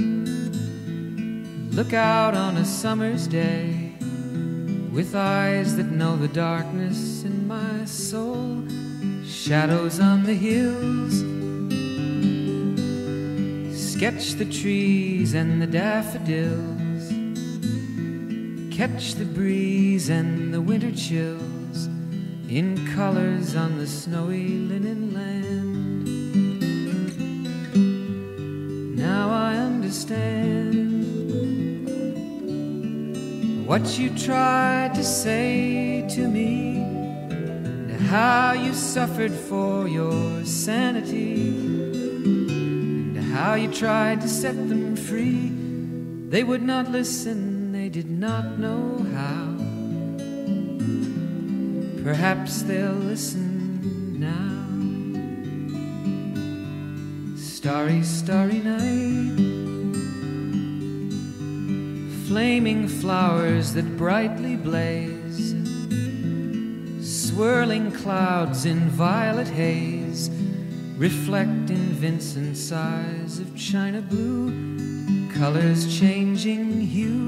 Look out on a summer's day with eyes that know the darkness in my soul. Shadows on the hills, sketch the trees and the daffodils. catch the breeze and the winter chills in colors on the snowy linen land. Now I understand what you tried to say to me, and how you suffered for your sanity, and how you tried to set them free. They would not listen, they did not know how. Perhaps they'll listen now. Starry, starry night, flaming flowers that brightly blaze, swirling clouds in violet haze, reflect in Vincent's eyes of china blue, colors changing hue.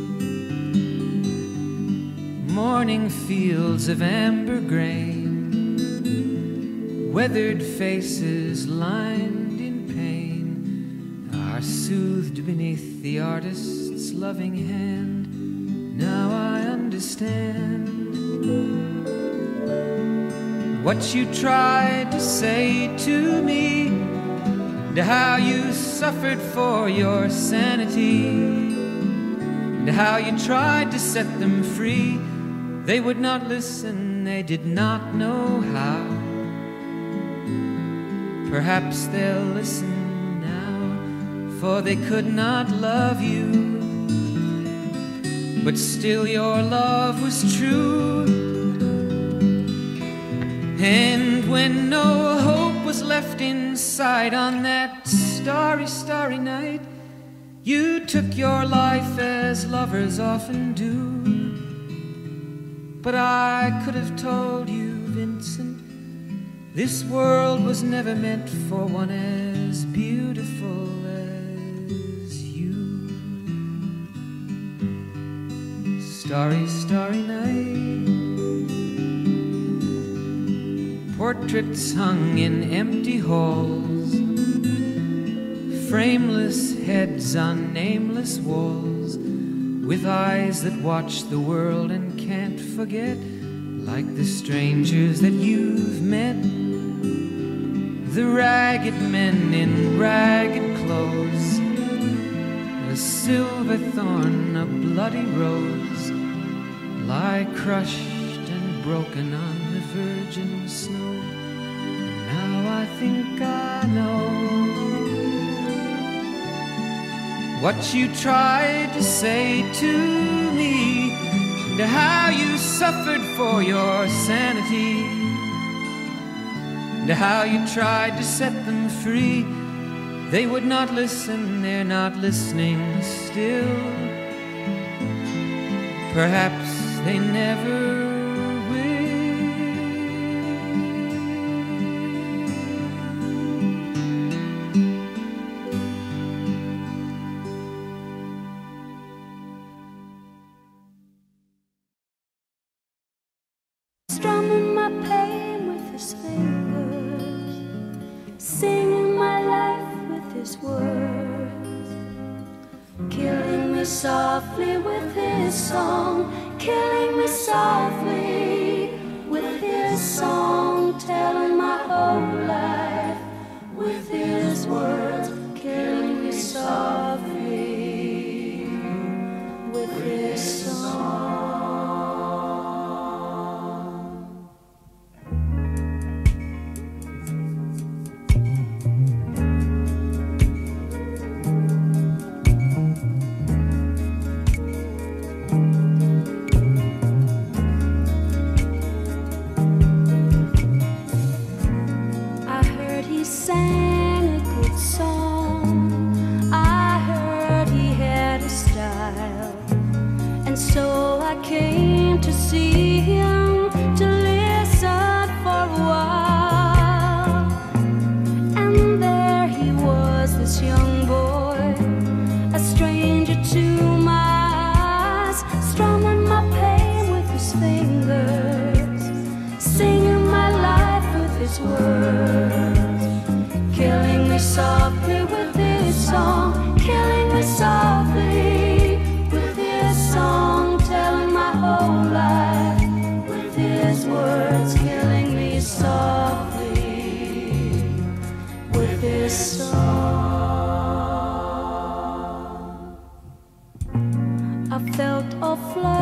Morning fields of amber grain, weathered faces lined in pain, are soothed beneath the artist's loving hand. Now I understand what you tried to say to me, and how you suffered for your sanity, and how you tried to set them free. They would not listen, they did not know how. Perhaps they'll listen now, for they could not love you, but still your love was true. And when no hope was left inside on that starry, starry night, you took your life as lovers often do. But I could have told you, Vincent, this world was never meant for one as beautiful as you. Starry, starry night, portraits hung in empty halls, frameless heads on nameless walls, with eyes that watch the world and can't forget, like the strangers that you've met, the ragged men in ragged clothes, a silver thorn, a bloody rose, lie crushed and broken on the virgin snow. Now I think I know what you tried to say to me, and how you suffered for your sanity, and how you tried to set them free. They would not listen, they're not listening still. Perhaps they never strumming my pain with his fingers, singing my life with his words, killing me softly with his song, killing me softly with his song, telling my whole life with his words, killing me softly with his song. Softly with his song, killing me softly with his song.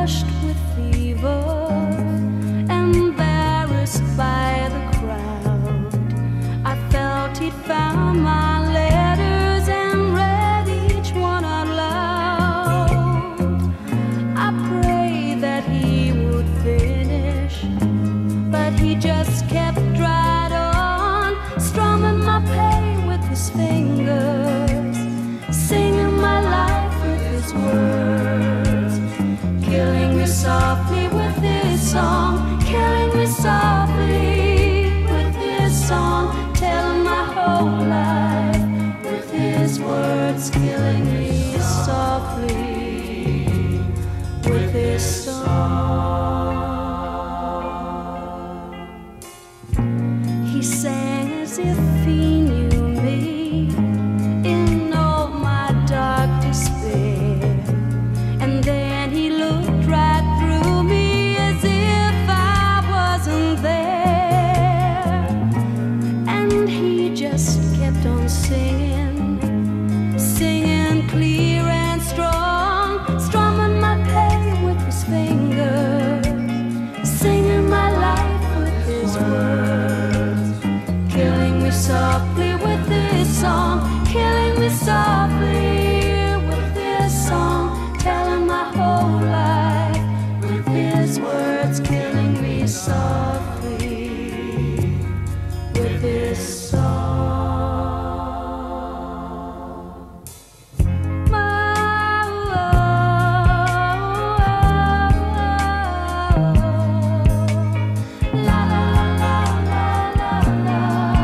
flushed with fever, embarrassed by the crowd. I felt he'd found my letters and read each one out loud. I prayed that he would finish, but he just kept right on, strumming my pain with his fingers, singing my life with his words, killing me softly with his song, killing me softly with his song, telling my whole life with his words, killing me softly with his song. He sang as if he knew me in all my dark despair, and then he looked right through me as if I wasn't there, and he just kept on singing, singing clear and strong, strumming my pain with his fingers, singing my life with his words, killing me softly with his song, killing me softly with his song, telling my whole life with his words, killing me softly with his song. La la la la la la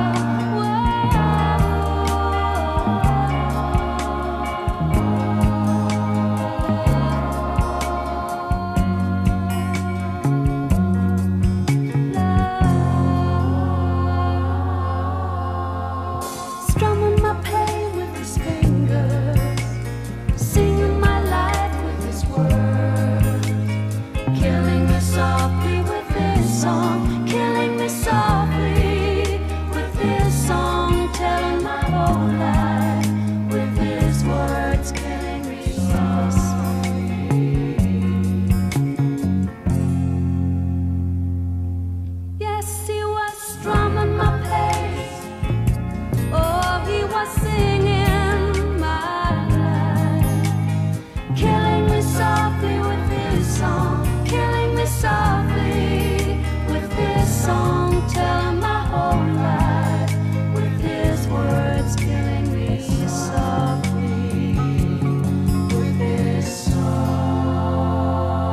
strumming my pain with his fingers, singing my life with his words, killing me softly with his song, killing me softly with his song, telling my whole life with his words, killing me softly. Yes, he was strumming my pain. Oh, he was singing my life, killing me softly with his song, killing me softly with his song, telling my whole life with his words, killing me softly with his song.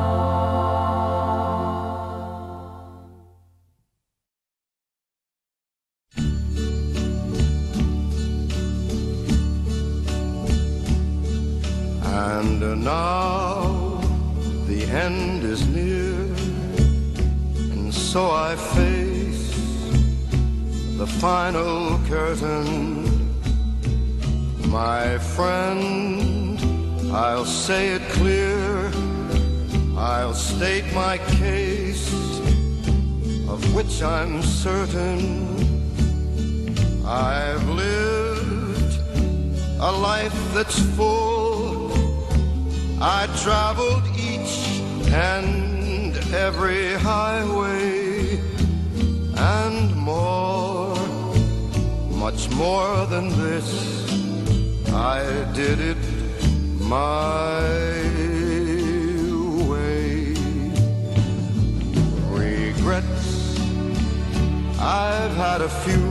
And now the end is near, and so I face the final curtain. My friend, I'll say it clear, I'll state my case, of which I'm certain. I've lived a life that's full. I traveled each and every highway, and more, much more than this. I did it my way. Regrets, I've had a few,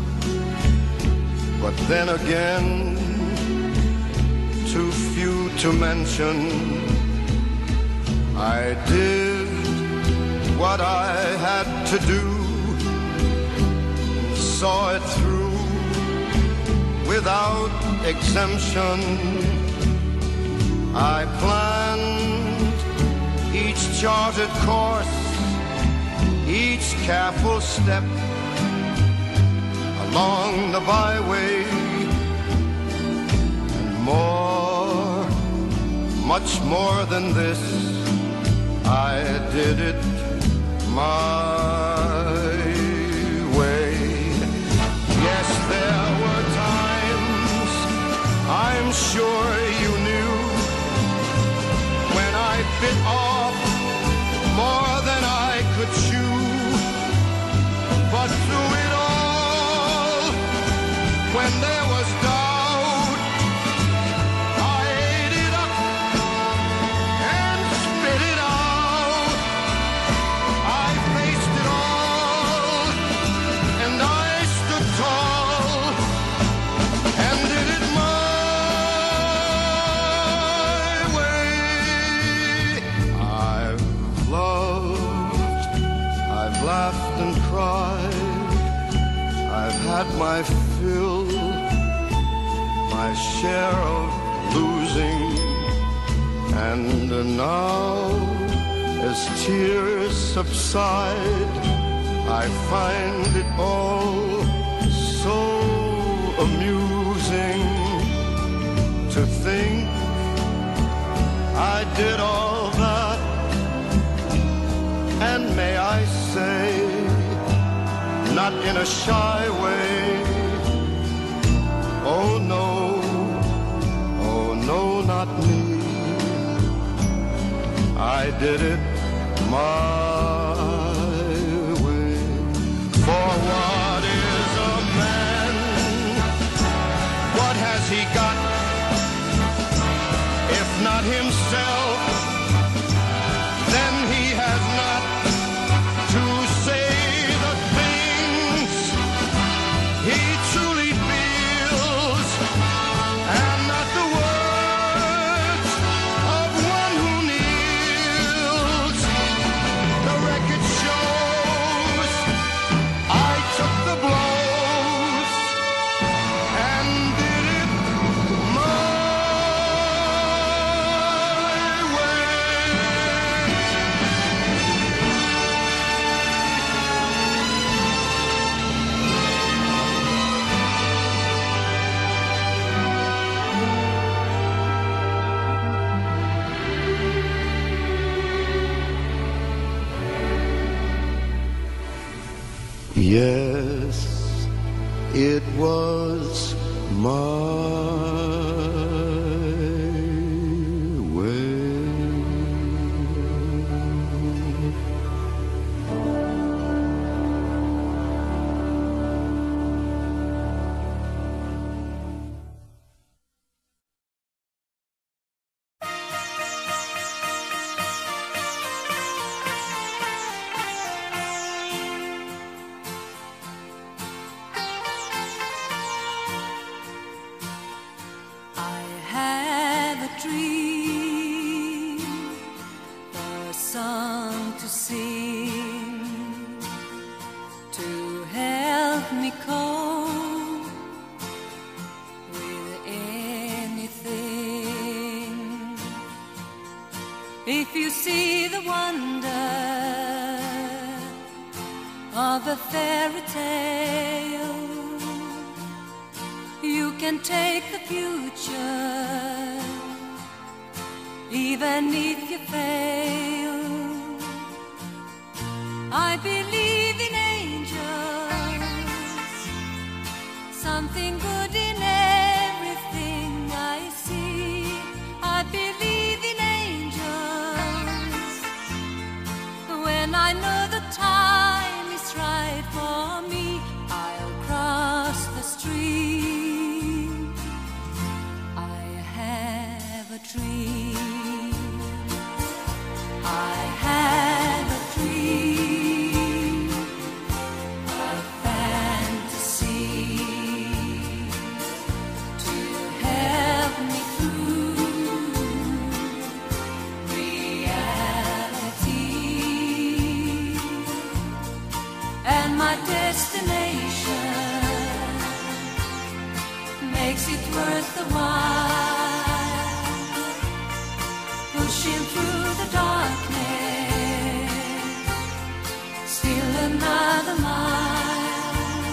but then again, too few to mention. I did what I had to do, saw it through without exemption. I planned each charted course, each careful step along the byway, and more, much more than this, I did it my way. Yes, there were times, I'm sure you knew, when I bit off laughed and cried. I've had my fill, my share of losing. And now, as tears subside, I find it all so amusing to think I did all that. And may I say, not in a shy way, oh no, not me. I did it my way. For what is a man? What has he got if not himself? Then he has not to say the things he truly feels, and not the words of one who kneels. The record shows I took the blows and did it my way. Yes, it was my way. I had a dream, a song to sing, to help me cope with anything. If you see the wonder of a fairy tale, you can take the future, even if you fail. I believe in angels, something good in everything I see. I believe in angels, when I know the time is right for me, I'll cross the stream. I have a dream. I have a dream, a fantasy to help me through reality. And my destination makes it worth the while, pushing through the darkness, still another mile.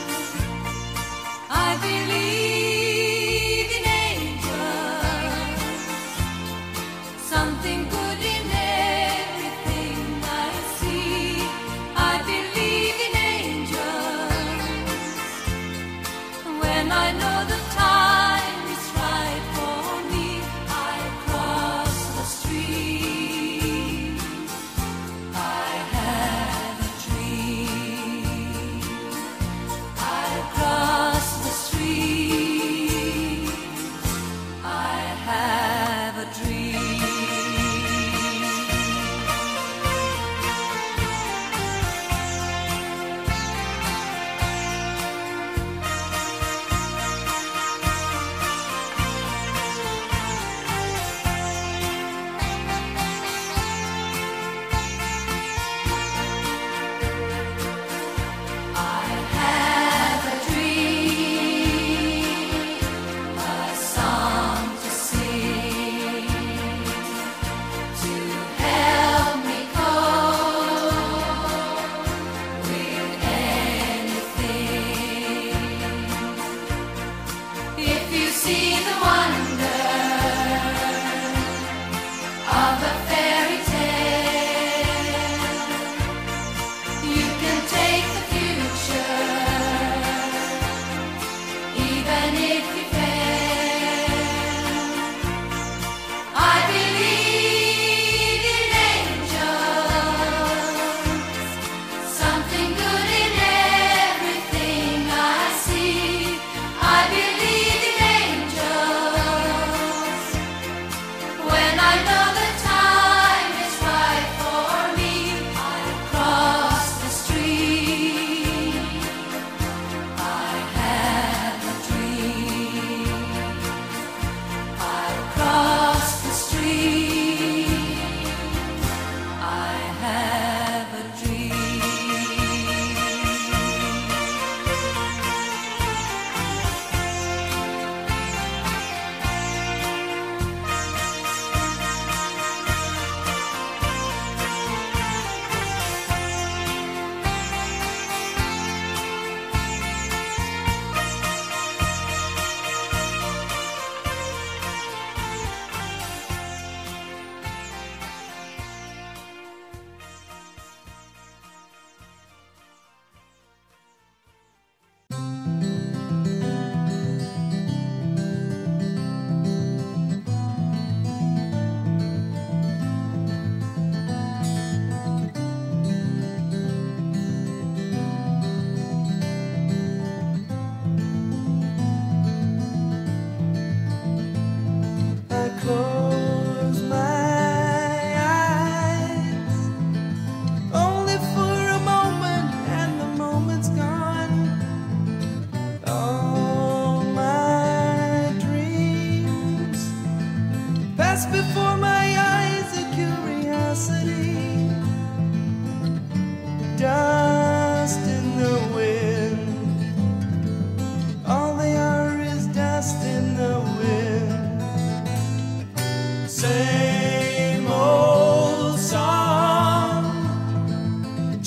I believe in angels, something good in everything I see. I believe in angels, when I know the time is right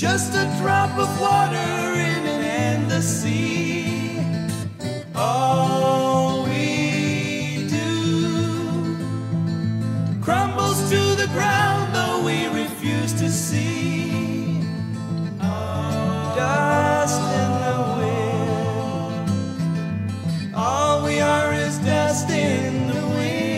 just a drop of water in an endless sea. All we do crumbles to the ground, though we refuse to see. Dust in the wind, all we are is dust in the wind.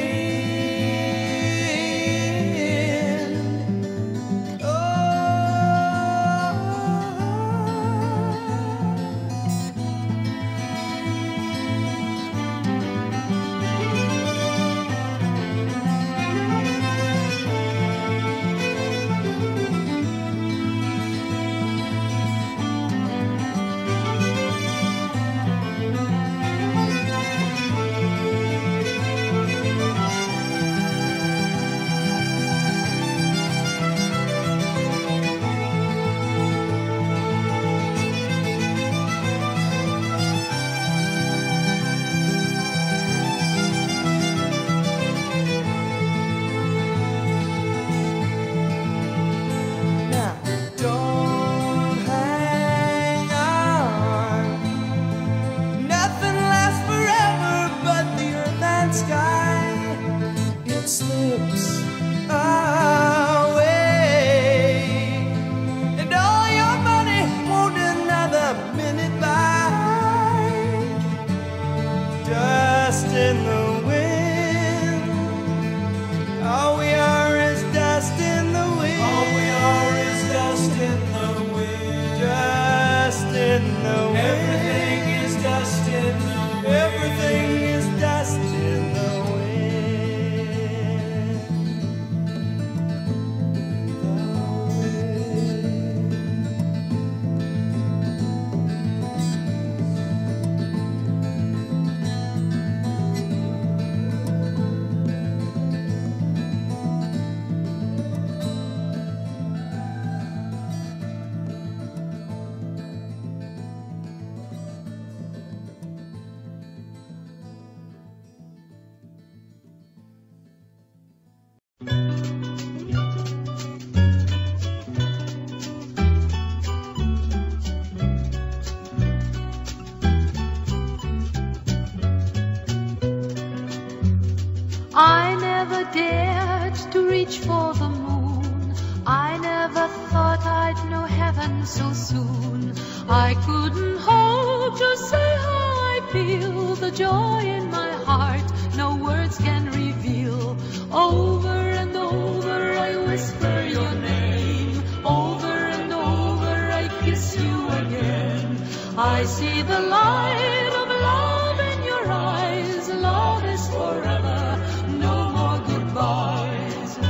I never dared to reach for the moon. I never thought I'd know heaven so soon. I couldn't hope to say how I feel. The joy in my heart no words can reveal. Over and over I whisper your name. Over and over I kiss you again. I see the light of love in your eyes. Love is forever, no more goodbyes.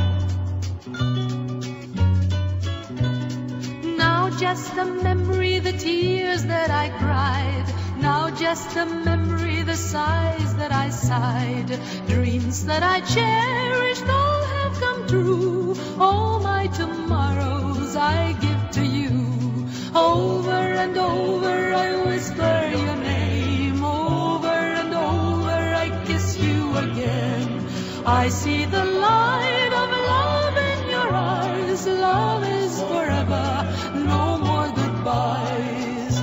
Now just a memory, the tears that I cried. Now just a memory, the sighs that I sighed. Dreams that I cherished all have come true. All my tomorrows I give to you. Over and over I whisper your name. Over and over I kiss you again. I see the light of love in your eyes. Love is forever, no more goodbyes.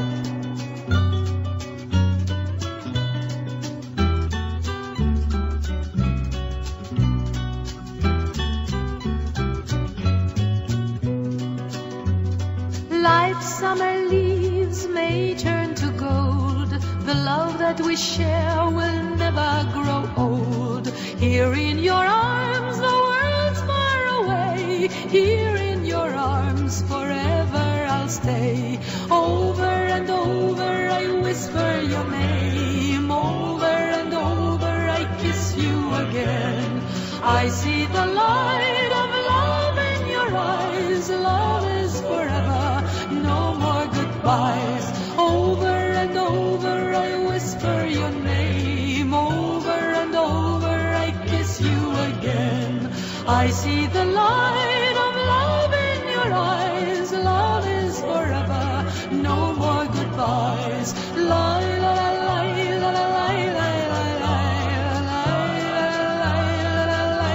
Life's summer leaves may turn to gold. The love that we share will never grow old. Here in your arms, the world's far away. Here in your arms, forever I'll stay. Over and over I whisper your name. Over and over I kiss you again. I see the light of love in your eyes. Love is forever, no more goodbyes. Over and over I whisper your name. Over and over I kiss you again. I see the light of love in your eyes. Love is forever, no more goodbyes. La la la la la la la la la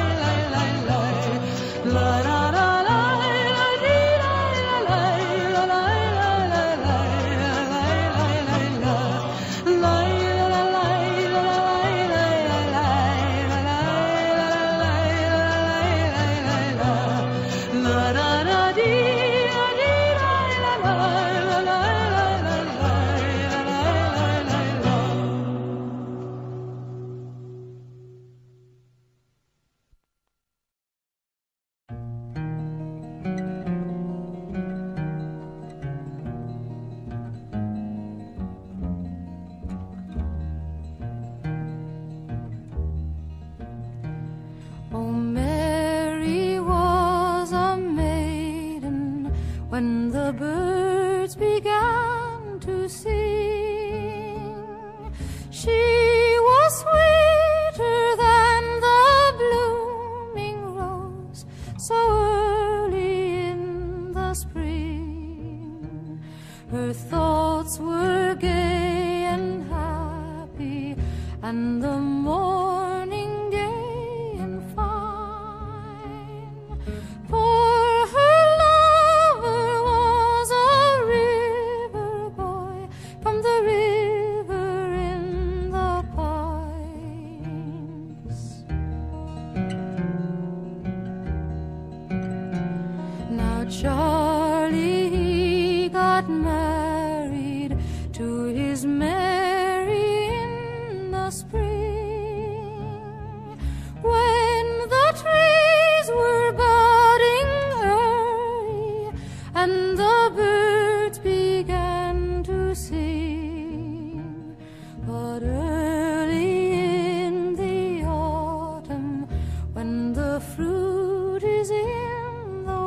la la la la. when the birds began to sing. She was sweeter than the blooming rose, so early in the spring. Her thoughts were gay and happy, and the morning gay and fine. For her lover was a river boy from the river in the pines. Now Charlie, he got married to his Mary in the spring, when the trees were budding early and the birds began to sing. But early in the autumn, when the fruit is in the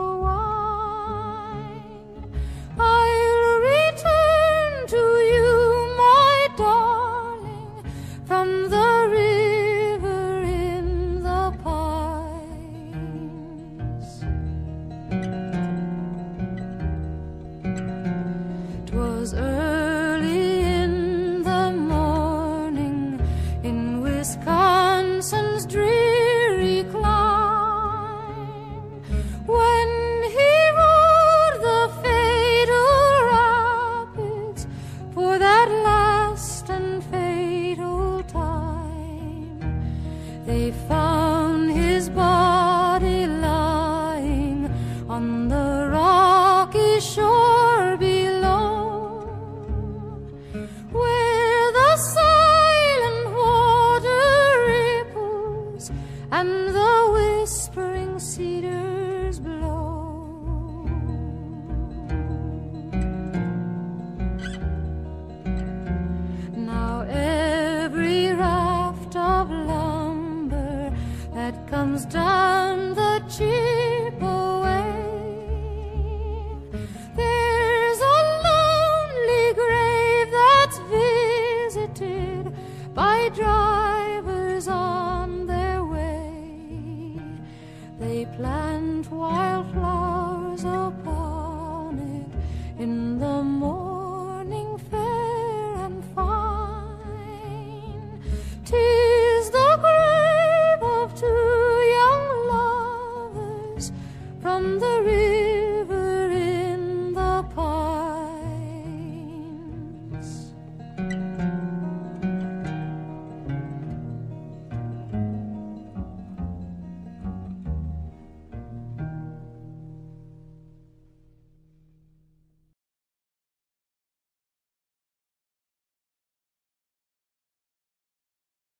wine, I'll return to you, my darling, from the river in the pines. 'Twas early in the morning in Wisconsin's dreary clime, when he rode the fatal rapids for that last and fatal time. They found his body lying on the rocky shore below, where the silent water ripples and the whispering cedars blow. Now every raft of lumber that comes down the Chippewa, there's a lonely grave that's visited by drivers on their way. They plant wildflowers upon it in the morning